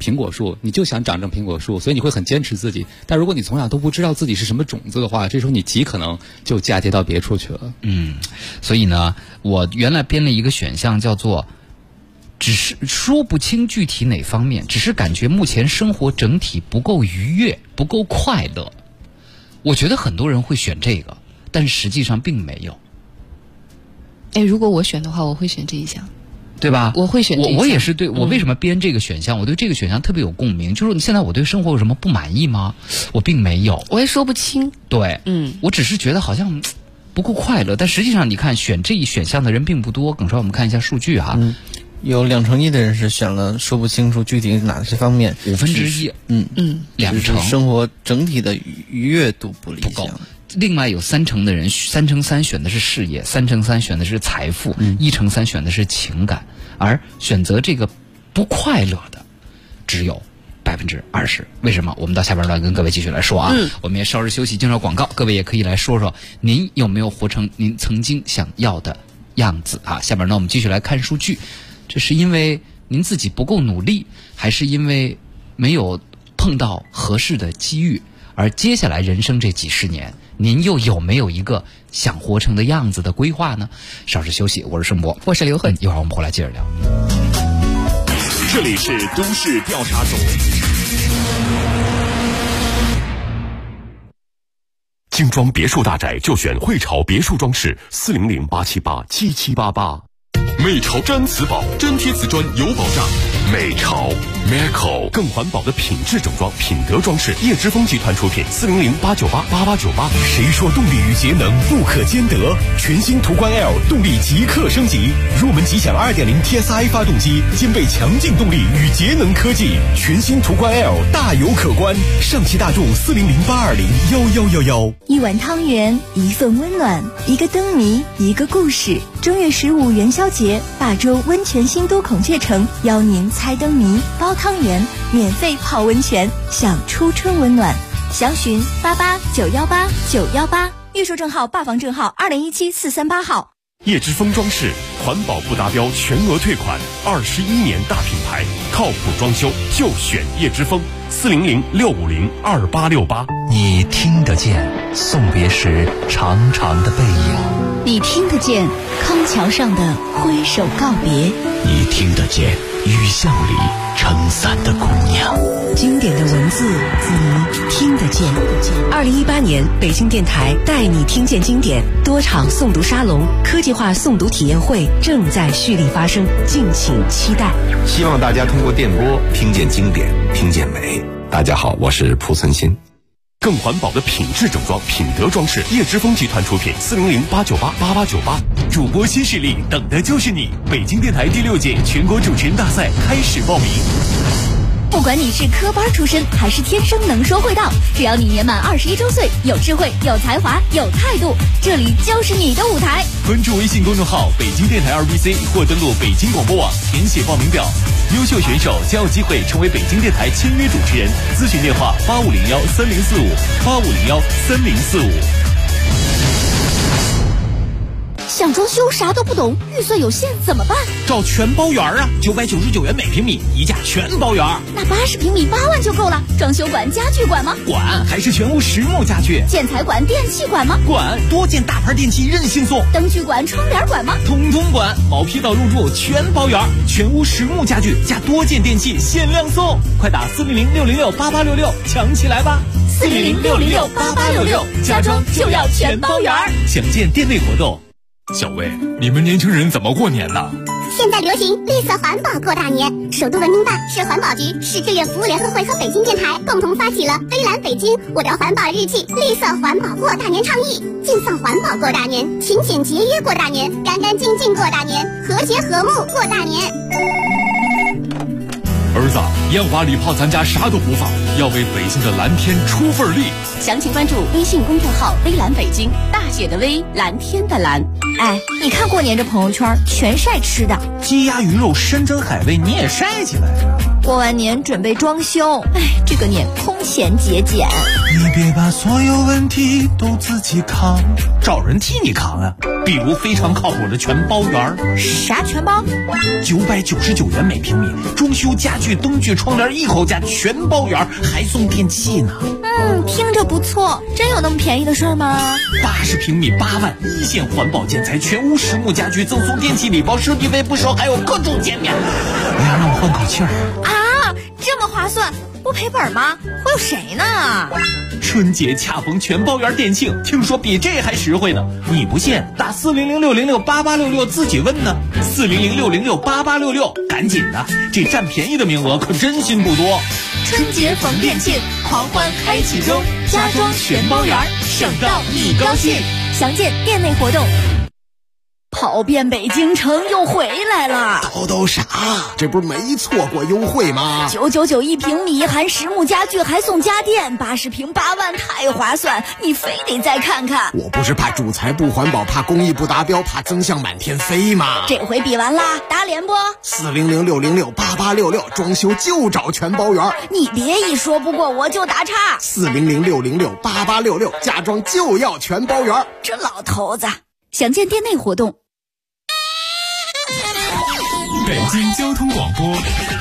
苹果树，你就想长成苹果树，所以你会很坚持自己。但如果你从小都不知道自己是什么种子的话，这时候你极可能就嫁接到别处去了。 所以呢，我原来编了一个选项叫做只是说不清具体哪方面，只是感觉目前生活整体不够愉悦，不够快乐。我觉得很多人会选这个，但实际上并没有。 如果我选的话，我会选这一项， 对吧？ 我会选这一项。 我也是对，我为什么编这个选项？我对这个选项特别有共鸣。就是现在我对生活有什么不满意吗？我并没有， 我也说不清。 对，我只是觉得好像不够快乐。但实际上，你看选这一选项的人并不多。耿超，我们看一下数据哈。 有1/2的人是选了说不清楚具体哪些方面 ，1/5，2成， 生活整体的愉悦度不理想。 另外有3成的人，3×3选的是事业，3×3选的是财富，1×3选的是情感，而选择这个不快乐的只有20%。为什么？我们到下边来跟各位继续来说啊。我们也稍事休息，介绍广告，各位也可以来说说您有没有活成您曾经想要的样子啊？下边呢，我们继续来看数据。这是因为您自己不够努力，还是因为没有碰到合适的机遇？而接下来人生这几十年，您又有没有一个想活成的样子的规划呢？稍事休息，我是盛博， 我是刘慧， 一会儿我们回来接着聊。 这里是都市调查组。精装别墅大宅就选汇潮别墅装饰，400-878-7788。美潮毡瓷宝，粘贴瓷砖有保障。美潮 Merco 更环保的品质整装，品德装饰，叶之峰集团出品，400-898-8898。谁说动力与节能不可兼得？全新途观 L 动力即刻升级，入门即享 2.0 TSI 发动机，兼备强劲动力与节能科技。全新途观 L 大有可观，上汽大众400-820-1111。 一碗汤圆，一份温暖，一个灯谜，一个故事。正月15元宵节，霸州温泉新都孔雀城邀您猜灯谜、包汤圆，免费泡温泉，享初春温暖。详询88918918，预售证号、霸房证号2017-438号。 叶之峰装饰，环保不达标全额退款，21年大品牌，靠谱装修就选叶之峰，400-650-2868。 你听得见送别时长长的背影， 你听得见康桥上的挥手告别， 你听得见雨巷里撑伞的姑娘。 经典的文字，你听得见。2018年北京电台带你听见经典多场诵读沙龙、科技化诵读体验会正在蓄力发生，敬请期待。 希望大家通过电波听见经典，听见美。大家好，我是蒲存昕。 更环保的品质整装，品德装饰，叶之峰集团出品，400-898-8898。主播新势力，等的就是你！北京电台第6届全国主持人大赛开始报名。 不管你是科班出身还是天生能说会道，只要你年满21周岁，有智慧、有才华、有态度，这里就是你的舞台。 关注微信公众号北京电台2BC 或登录北京广播网填写报名表，优秀选手将有机会成为北京电台签约主持人。咨询电话8501-3045，8501-3045。 想装修啥都不懂，预算有限怎么办？ 找全包园啊，999元每平米，一价全包园。 那80平米8万就够了。装修管、家具管吗？ 管，还是全屋实木家具。 建材管、电器管吗？ 管，多件大牌电器任性送。 灯具管、窗帘管吗？ 通通管，毛坯到入住全包园，全屋实木家具加多件电器限量送，快打400-606-8866抢起来吧 ！400-606-8866，家装就要全包园。 详见店内活动。 小魏，你们年轻人怎么过年呢？ 现在流行绿色环保过大年，首都文明办、市环保局、市志愿服务联合会和北京电台共同发起了微蓝北京我的环保日记绿色环保过大年倡议，尽放环保过大年，勤俭节约过大年，干干净净过大年，和谐和睦过大年。 儿子，烟花礼炮咱家啥都不放，要为北京的蓝天出份力。 详情关注微信公众号微蓝北京，大写的微，蓝天的蓝。哎，你看过年这朋友圈全晒吃的， 鸡鸭鱼肉山珍海味你也晒起来呀。 过完年准备装修，哎，这个年空前节俭。 你别把所有问题都自己扛，找人替你扛啊。 比如非常靠谱的全包园。 啥全包 ？999元每平米，装修家具、灯具、窗帘一口价，全包圆，还送电器呢。 听着不错，真有那么便宜的事儿吗 ？80平米8万，一线环保建材，全屋实木家具，赠送电器礼包，设计费不收，还有各种减免。哎呀，让我换口气儿啊！这么划算，不赔本吗？会有谁呢？ 春节恰逢全包圆店庆，听说比这还实惠呢。你不信？打400-606-8866自己问呢。400-606-8866，赶紧的，这占便宜的名额可真心不多。 春节逢店庆，狂欢开启中，家装全包圆，省到你高兴。详见店内活动。 跑遍北京城又回来了， 都傻，这不是没错过优惠吗 ？999一平米，含实木家具还送家电，80平8万，太划算，你非得再看看。 我不是怕主材不环保，怕工艺不达标，怕增项满天飞吗？ 这回比完啦，打脸不 ？400-606-8866，装修就找全包圆。 你别一说不过我就打岔。 400-606-8866，家装就要全包圆。 这老头子，详见店内活动。 北京交通广播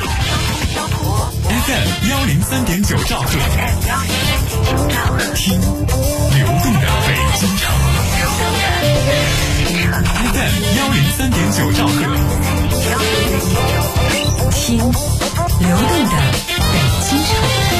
FM 103.9兆赫，听流动的北京城。FM 103.9兆赫， 听流动的北京城。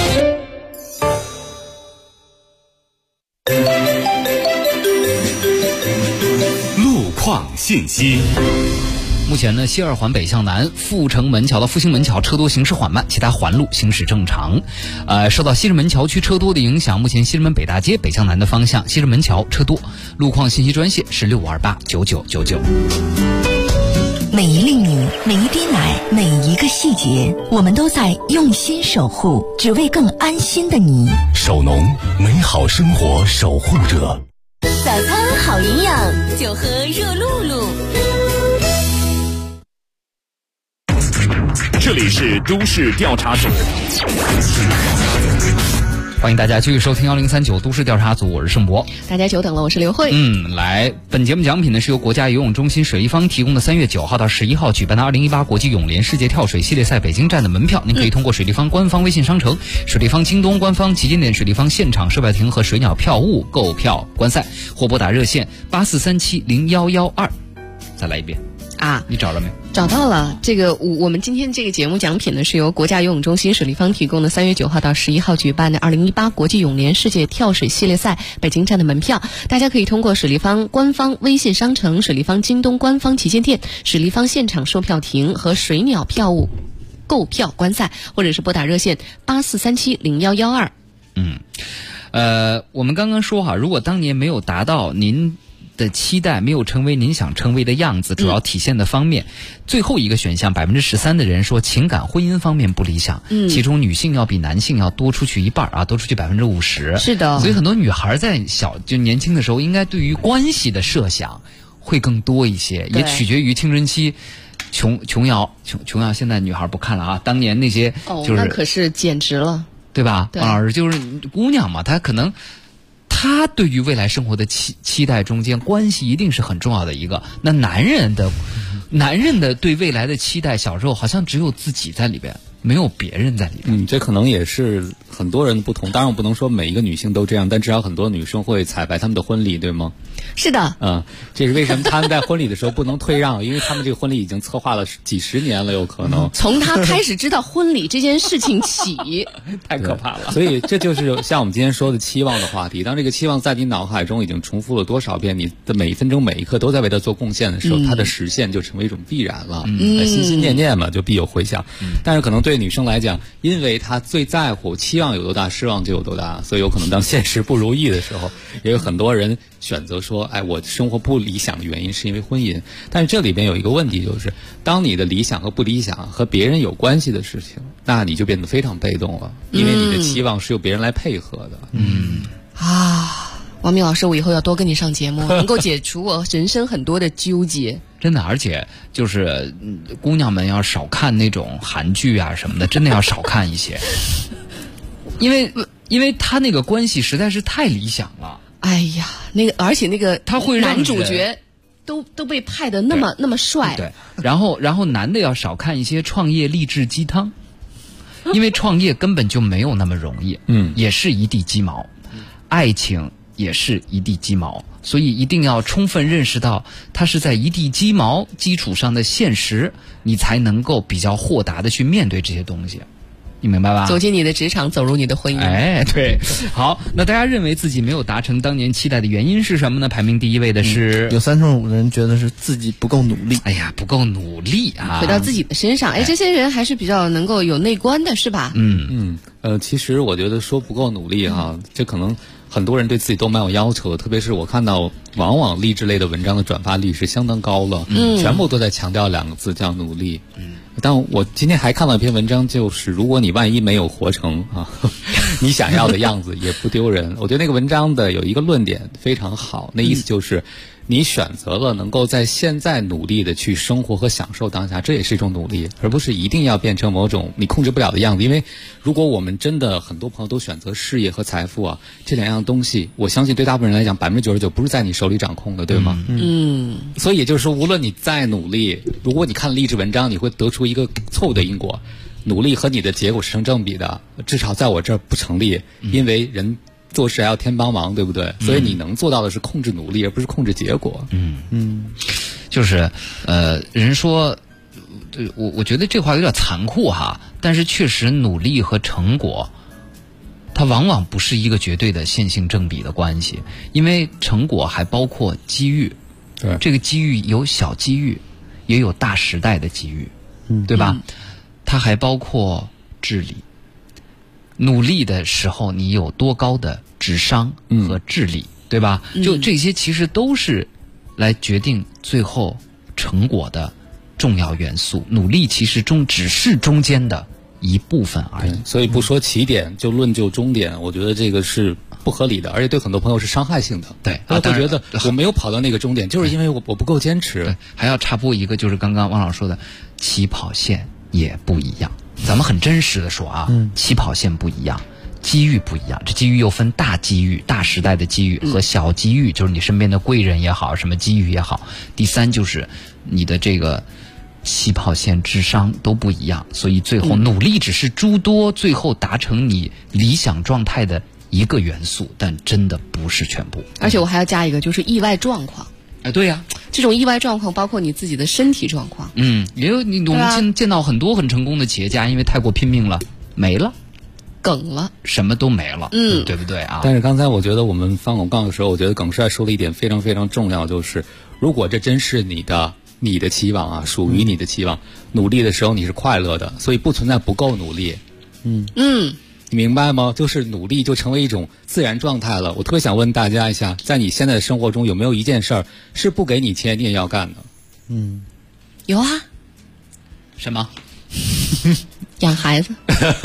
路况信息。 目前呢，西二环北向南，阜成门桥到复兴门桥车多，行驶缓慢，其他环路行驶正常。受到西直门桥区车多的影响，目前西直门北大街北向南的方向，西直门桥车多。路况信息专线是65289999。 每一粒米，每一滴奶，每一个细节，我们都在用心守护，只为更安心的你。 守农，美好生活守护者。 早餐好营养，就喝热露露。 这里是都市调查组， 欢迎大家继续收听1039都市调查组，我是盛博。 大家久等了，我是刘慧。 来，本节目奖品呢是由国家游泳中心水立方提供的3月9号到11号举办的2018国际泳联世界跳水系列赛北京站的门票，您可以通过水立方官方微信商城、水立方京东官方旗舰店、水立方现场售票亭和水鸟票务购票观赛，或拨打热线84370112。再来一遍。你找了没？ 找到了。这个我们今天这个节目奖品呢是由国家游泳中心水立方提供的3月9号到11号举办的2018国际泳联世界跳水系列赛北京站的门票，大家可以通过水立方官方微信商城、水立方京东官方旗舰店、水立方现场售票亭和水鸟票务购票观赛，或者是拨打热线84370112。 我们刚刚说如果当年没有达到您的期待，没有成为您想成为的样子，主要体现的方面，最后一个选项13%的人说情感婚姻方面不理想，其中女性要比男性要多出去一半多出去50%。是的，所以很多女孩在年轻的时候，应该对于关系的设想会更多一些，也取决于青春期。琼瑶现在女孩不看了当年那些那可是简直了，对吧？ 王老师就是姑娘嘛，她可能。他对于未来生活的期待中间，关系一定是很重要的一个。那男人的对未来的期待，小时候好像只有自己在里边，没有别人在里边。 这可能也是很多人的不同。当然我不能说每一个女性都这样，但至少很多女生会彩排他们的婚礼，对吗？ 是的。 这是为什么他们在婚礼的时候不能退让，因为他们这个婚礼已经策划了几十年了，有可能。 从他开始知道婚礼这件事情起， 太可怕了。所以这就是像我们今天说的期望的话题。当这个期望在你脑海中已经重复了多少遍，你的每一分钟每一刻都在为它做贡献的时候，它的实现就成为一种必然了。心心念念嘛，就必有回响。但是可能对女生来讲，因为她最在乎期望有多大，失望就有多大，所以有可能当现实不如意的时候，也有很多人选择说，我生活不理想的原因是因为婚姻。但是这里边有一个问题，就是当你的理想和不理想和别人有关系的事情，那你就变得非常被动了，因为你的期望是由别人来配合的。 王明老师，我以后要多跟你上节目，能够解除我人生很多的纠结。 真的，而且就是姑娘们要少看那种韩剧什么的，真的要少看一些，因为他那个关系实在是太理想了。 而且那个他会让男主角都被派得那么帅。 对，然后男的要少看一些创业励志鸡汤，因为创业根本就没有那么容易，也是一地鸡毛，爱情也是一地鸡毛，所以一定要充分认识到它是在一地鸡毛基础上的现实，你才能够比较豁达的去面对这些东西。你明白吧？ 走进你的职场，走入你的婚姻。 哎，对，好，那大家认为自己没有达成当年期待的原因是什么呢？排名第一位的是， 有35%的人觉得是自己不够努力。 哎呀，不够努力啊！ 回到自己的身上，这些人还是比较能够有内观的，是吧？ 其实我觉得说不够努力这可能很多人对自己都蛮有要求的，特别是我看到往往励志类的文章的转发率是相当高了，全部都在强调2个字叫努力。但我今天还看了一篇文章，就是如果你万一没有活成你想要的样子也不丢人。我觉得那个文章的有一个论点非常好，那意思就是你选择了能够在现在努力的去生活和享受当下，这也是一种努力，而不是一定要变成某种你控制不了的样子。因为如果我们真的很多朋友都选择事业和财富这2样东西，我相信对大部分人来讲99%不是在你手里掌控的，对吗？所以也就是说，无论你再努力，如果你看励志文章，你会得出一个错误的因果，努力和你的结果是成正比的，至少在我这儿不成立，因为人做事还要天帮忙，对不对？所以你能做到的是控制努力，而不是控制结果。 就是人说，我觉得这话有点残酷但是确实努力和成果，它往往不是一个绝对的线性正比的关系，因为成果还包括机遇，这个机遇有小机遇，也有大时代的机遇，对吧？它还包括智力。努力的时候你有多高的智商和智力，对吧？就这些其实都是来决定最后成果的重要元素。努力其实只是中间的一部分而已。 所以不说起点就论就终点，我觉得这个是不合理的，而且对很多朋友是伤害性的。 对， 他会觉得我没有跑到那个终点，就是因为我不够坚持。 对，还要插播一个，就是刚刚汪老师说的，起跑线也不一样。咱们很真实的说起跑线不一样，机遇不一样。这机遇又分大机遇、大时代的机遇和小机遇，就是你身边的贵人也好，什么机遇也好。第三就是你的这个起跑线、智商都不一样，所以最后努力只是诸多最后达成你理想状态的一个元素，但真的不是全部。 而且我还要加一个，就是意外状况。 对呀， 这种意外状况包括你自己的身体状况。 也有我们见到很多很成功的企业家，因为太过拼命了，没了， 梗了， 什么都没了，对不对啊？ 但是刚才我觉得我们放广告的时候，我觉得耿帅说了一点非常非常重要，就是如果这真是你的期望属于你的期望，努力的时候你是快乐的，所以不存在不够努力。你明白吗？就是努力就成为一种自然状态了。我特别想问大家一下，在你现在的生活中有没有一件事儿是不给你钱你也要干的？ 有啊。 什么？ 养孩子。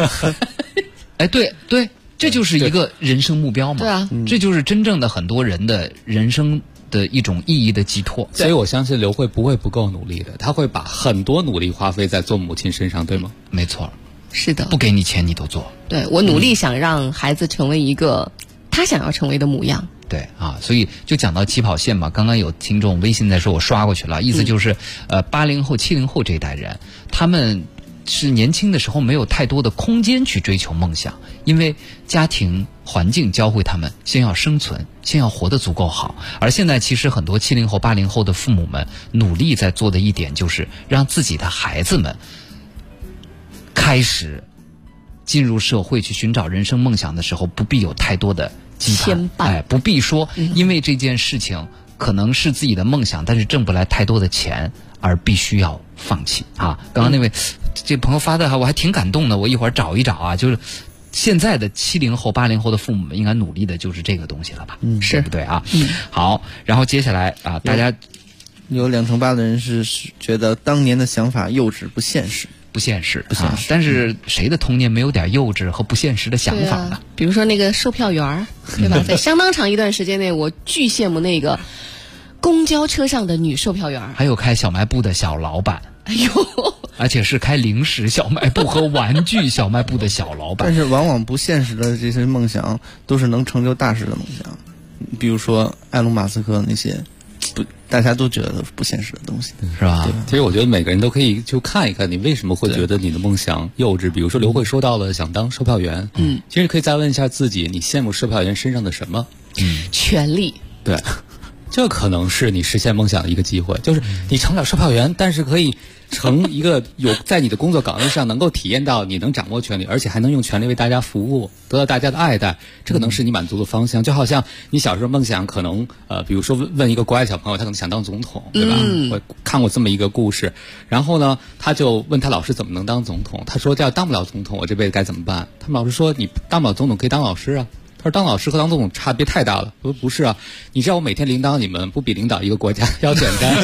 对，这就是一个人生目标嘛。 对啊， 这就是真正的很多人的人生的一种意义的寄托。 所以我相信刘慧不会不够努力的，她会把很多努力花费在做母亲身上，对吗？ 没错。 是的， 不给你钱你都做。 对，我努力想让孩子成为一个他想要成为的模样。 对所以就讲到起跑线嘛，刚刚有听众微信在说，我刷过去了，意思就是80后、70后这一代人，他们是年轻的时候没有太多的空间去追求梦想，因为家庭环境教会他们先要生存，先要活得足够好。而现在其实很多70后、80后的父母们努力在做的一点，就是让自己的孩子们开始进入社会去寻找人生梦想的时候，不必有太多的牵绊， 不必说因为这件事情可能是自己的梦想，但是挣不来太多的钱而必须要放弃刚刚那位这朋友发的我还挺感动的，我一会儿找一找就是现在的70后、80后的父母们应该努力的就是这个东西了吧？ 是对不对好，然后接下来大家有28%的人是觉得当年的想法幼稚不现实。 但是谁的童年没有点幼稚和不现实的想法呢？ 比如说那个售票员对吧？在相当长一段时间内，我巨羡慕那个公交车上的女售票员， 还有开小卖部的小老板。而且是开零食小卖部和玩具小卖部的小老板。 但是往往不现实的这些梦想都是能成就大事的梦想，比如说埃隆·马斯克那些大家都觉得不现实的东西， 是吧？ 其实我觉得每个人都可以就看一看你为什么会觉得你的梦想幼稚。比如说刘慧说到了想当售票员，其实可以再问一下自己，你羡慕售票员身上的什么？ 权利。 对，这可能是你实现梦想的一个机会，就是你成不了售票员，但是可以成一个在你的工作岗位上能够体验到你能掌握权力，而且还能用权力为大家服务，得到大家的爱戴，这可能是你满足的方向。就好像你小时候梦想可能比如说问一个国外小朋友，他可能想当总统，对吧？我看过这么一个故事，然后呢他就问他老师怎么能当总统，他说要当不了总统我这辈子该怎么办？他们老师说你当不了总统可以当老师啊。他说当老师和当总统差别太大了。我说不是啊，你知道我每天领导你们不比领导一个国家要简单。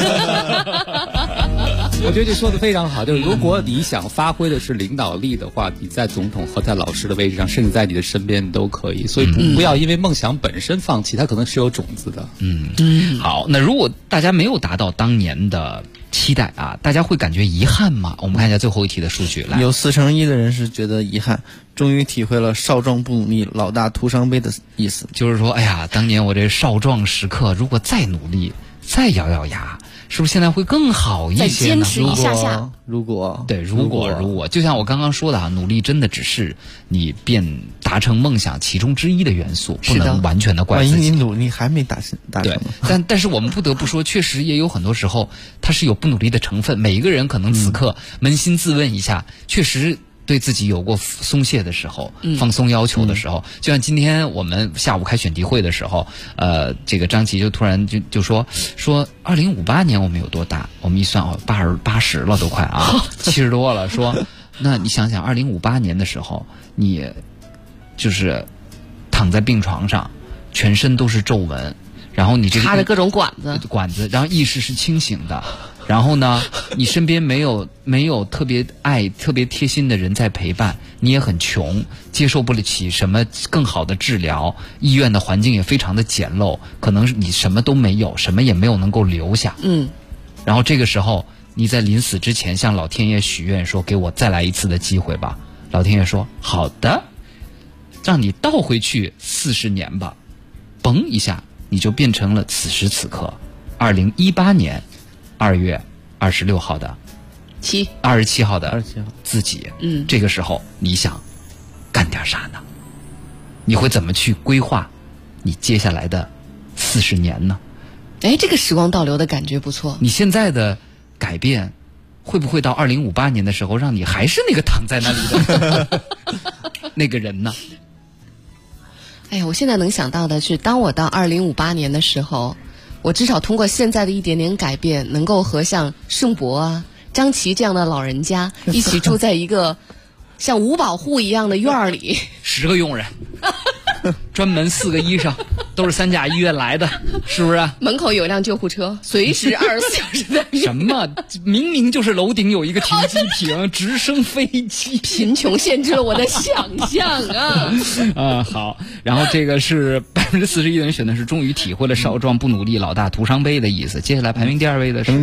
我觉得这说的非常好，就是如果你想发挥的是领导力的话，你在总统和在老师的位置上，甚至在你的身边都可以。所以不要因为梦想本身放弃，它可能是有种子的。 好，那如果大家没有达到当年的期待啊，大家会感觉遗憾吗？我们看一下最后一题的数据。来， 有41%的人是觉得遗憾，终于体会了少壮不努力，老大徒伤悲的意思。 就是说，哎呀，当年我这少壮时刻，如果再努力，再咬咬牙，是不是现在会更好一些呢？ 再坚持一下下。 如果， 就像我刚刚说的啊，努力真的只是你达成梦想其中之一的元素，不能完全的怪自己。 万一你努力还没达成， 对，但是我们不得不说，确实也有很多时候它是有不努力的成分。每一个人可能此刻扪心自问一下，确实对自己有过松懈的时候，放松要求的时候。就像今天我们下午开选题会的时候，这个张琪就突然就说2058年我们有多大？我们一算80了都快啊，70多了。说那你想想2058年的时候，你就是躺在病床上，全身都是皱纹，然后你这个插着各种管子， 然后意识是清醒的。然后呢，你身边没有特别特别贴心的人在陪伴，你也很穷，接受不起什么更好的治疗，医院的环境也非常的简陋，可能你什么都没有，什么也没有能够留下。然后这个时候你在临死之前向老天爷许愿说，给我再来一次的机会吧。老天爷说好的，让你倒回去40年吧。嘣一下你就变成了此时此刻2018年2月26号的27号的自己。这个时候你想干点啥呢？你会怎么去规划你接下来的40年呢？ 这个时光倒流的感觉不错。 你现在的改变会不会到2058年的时候让你还是那个躺在那里的那个人呢？ 我现在能想到的是，当我到2058年的时候，我至少通过现在的一点点改变，能够和像盛博啊、张琪这样的老人家一起住在一个像五保户一样的院儿里 ，10个佣人，专门4个医生，都是3甲医院来的，是不是？ 门口有一辆救护车，随时24小时在。 什么？明明就是楼顶有一个停机坪，直升飞机。 贫穷限制了我的想象啊！ 好，然后这个是41%的人选的是终于体会了少壮不努力，老大徒伤悲的意思。接下来排名第2位的是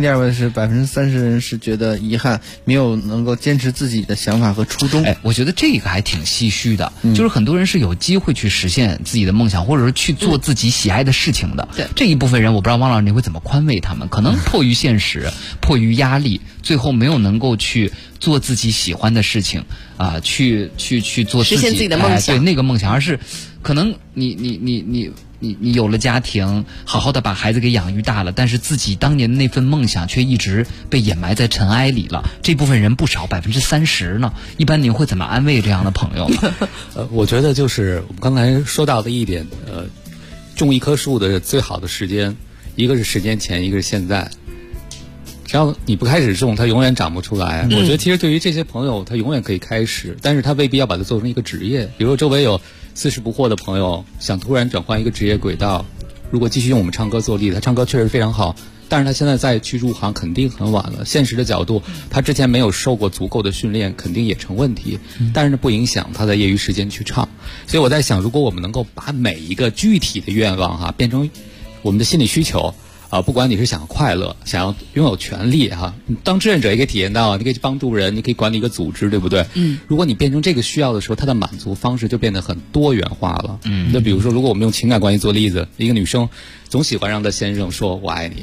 30%人是觉得遗憾，没有能够坚持自己的想法和初衷。 我觉得这个还挺唏嘘的，就是很多人是有机会去实现自己的梦想，或者是去做自己喜爱的事情的。 对， 这一部分人，我不知道汪老师你会怎么宽慰他们？可能迫于现实，迫于压力，最后没有能够去做自己喜欢的事情啊，去做实现自己的梦想。 对，那个梦想，而是可能你有了家庭，好好的把孩子给养育大了，但是自己当年的那份梦想却一直被掩埋在尘埃里了。这部分人不少，30%呢。一般您会怎么安慰这样的朋友呢？ 我觉得就是我们刚才说到的一点，种一棵树的最好的时间，一个是10年前，一个是现在。只要你不开始种，它永远长不出来。我觉得其实对于这些朋友，他永远可以开始，但是他未必要把它做成一个职业。比如周围有40不惑的朋友，想突然转换一个职业轨道，如果继续用我们唱歌做例子，他唱歌确实非常好，但是他现在再去入行肯定很晚了。现实的角度，他之前没有受过足够的训练，肯定也成问题。但是不影响他在业余时间去唱。所以我在想，如果我们能够把每一个具体的愿望变成我们的心理需求。不管你是想要快乐，想要拥有权利你当志愿者也可以体验到，你可以去帮助人，你可以管理一个组织，对不对？如果你变成这个需要的时候，它的满足方式就变得很多元化了。那比如说，如果我们用情感关系做例子，一个女生总喜欢让她先生说我爱你，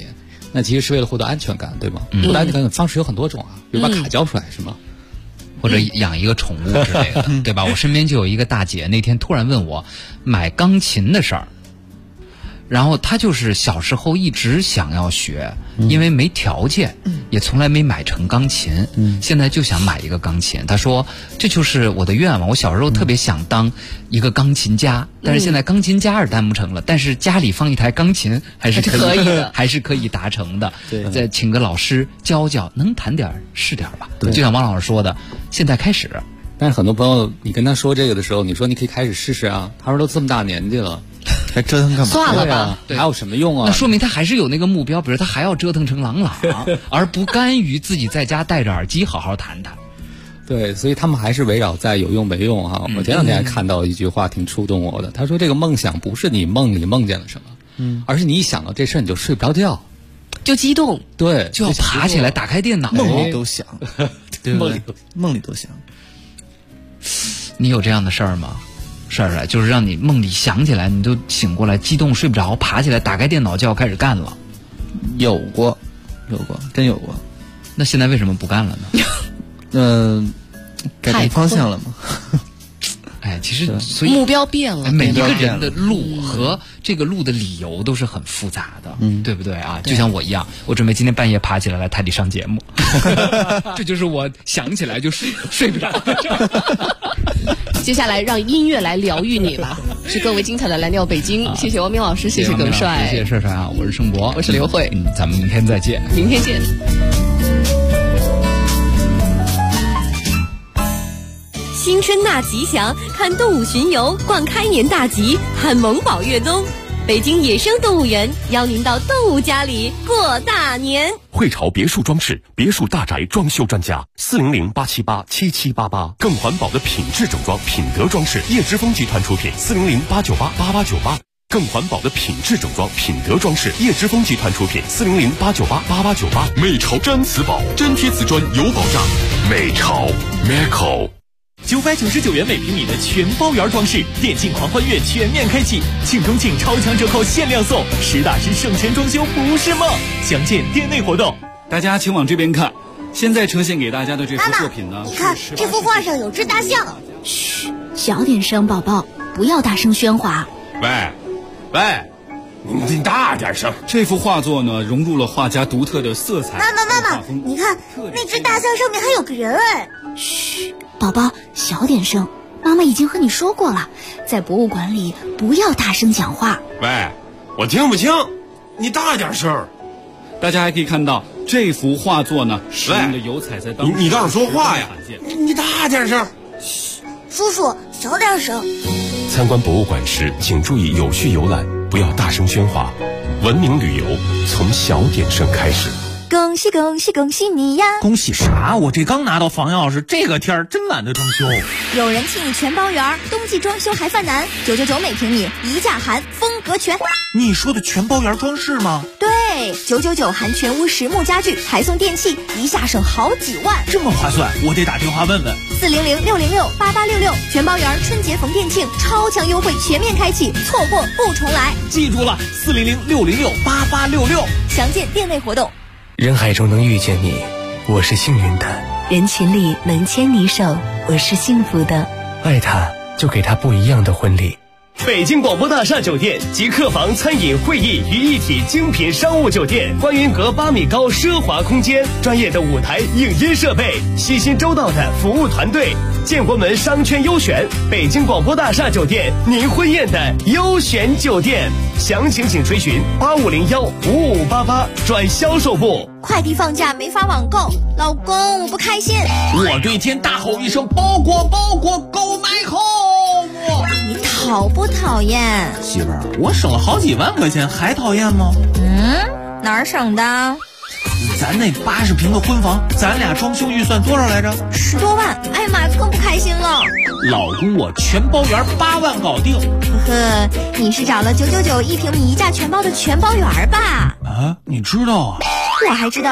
那其实是为了获得安全感，对吗？获得安全感的方式有很多种啊，比如把卡交出来，是吗？ 或者养一个宠物之类的，对吧？我身边就有一个大姐，那天突然问我买钢琴的事儿，然后她就是小时候一直想要学，因为没条件，也从来没买成钢琴，现在就想买一个钢琴。她说这就是我的愿望，我小时候特别想当一个钢琴家，但是现在钢琴家是当不成了，但是家里放一台钢琴还是可以的，还是可以达成的。再请个老师教教，能弹点是点吧。就像王老师说的，现在开始。 但是很多朋友，你跟他说这个的时候，你说你可以开始试试啊。他说都这么大年纪了， 还折腾干嘛？ 算了吧， 还有什么用啊？ 那说明他还是有那个目标，比如他还要折腾成朗朗，而不甘于自己在家戴着耳机好好弹弹。 对，所以他们还是围绕在有用没用哈。我前两天还看到一句话挺触动我的，他说这个梦想不是你梦里梦见了什么，而是你一想到这事儿你就睡不着觉， 就激动， 对， 就要爬起来打开电脑， 梦里都想，对不对？梦里都想。 你有这样的事儿吗？是就是让你梦里想起来，你就醒过来，激动睡不着，爬起来打开电脑就要开始干了。 有过，真有过。 那现在为什么不干了呢？ 改变方向了吗？ 哎，其实所以目标变了， 每一个人的路和这个路的理由都是很复杂的，对不对啊？就像我一样，我准备今天半夜爬起来来台里上节目，这就是我想起来就睡不着。 接下来让音乐来疗愈你吧，是更为精彩的蓝调北京。谢谢王明老师，谢谢耿帅， 谢谢帅帅啊！我是盛博， 我是刘慧， 咱们明天再见， 明天见。 新春大吉祥，看动物巡游，逛开年大吉，看萌宝越冬。北京野生动物园邀您到动物家里过大年。 汇潮别墅装饰，别墅大宅装修专家，400-878-7788，更环保的品质整装，品德装饰，叶之峰集团出品，400-898-8898。更环保的品质整装，品德装饰，叶之峰集团出品，400-898-8898。美潮真瓷宝，真贴瓷砖有保障。美潮 Merco。 999元每平米的全包圆装饰，电竞狂欢月全面开启，庆中庆超强折扣限量送，实打实省钱装修不是梦。详见店内活动。 大家请往这边看，现在呈现给大家的这幅作品呢， 你看这幅画上有只大象。 嘘，小点声，宝宝，不要大声喧哗。 喂，你大点声。这幅画作呢，融入了画家独特的色彩。 妈妈，你看那只大象上面还有个人哎。 嘘，宝宝，小点声。妈妈已经和你说过了，在博物馆里不要大声讲话。 喂，我听不清，你大点声。大家还可以看到这幅画作呢，使用的油彩在当你倒是说话呀！ 你大点声。嘘，叔叔，小点声。 参观博物馆时，请注意有序游览，不要大声喧哗。文明旅游从小点声开始。 恭喜恭喜恭喜你呀！ 恭喜啥？我这刚拿到房钥匙，这个天儿真懒得装修。 有人替你全包圆，冬季装修还犯难，999每平米，一价含，风格全。 你说的全包圆装饰吗？ 对，999含全屋实木家具，还送电器，一下省好几万。 这么划算，我得打电话问问。 400-606-8866，全包圆春节逢店庆，超强优惠全面开启，错过不重来。 记住了，400-606-8866， 详见店内活动。 人海中能遇见你，我是幸运的； 人群里能牵你手，我是幸福的。 爱他，就给他不一样的婚礼。 北京广播大厦酒店集客房、餐饮、会议于一体精品商务酒店，观云阁8米高奢华空间，专业的舞台影音设备，细心周到的服务团队，建国门商圈优选，北京广播大厦酒店，您婚宴的优选酒店。详情请垂询8501-5588转销售部。 快递放假没发网购，老公我不开心。 我对天大吼一声：包裹购买home！ 你讨不讨厌？ 媳妇儿，我省了好几万块钱，还讨厌吗？ 哪儿省的？ 咱那80平的婚房，咱俩装修预算多少来着 ？10多万。哎呀妈，更不开心了。 老公，我全包圆8万搞定。 呵呵，你是找了999一平米一价全包的全包圆吧？ 啊，你知道啊？ 我还知道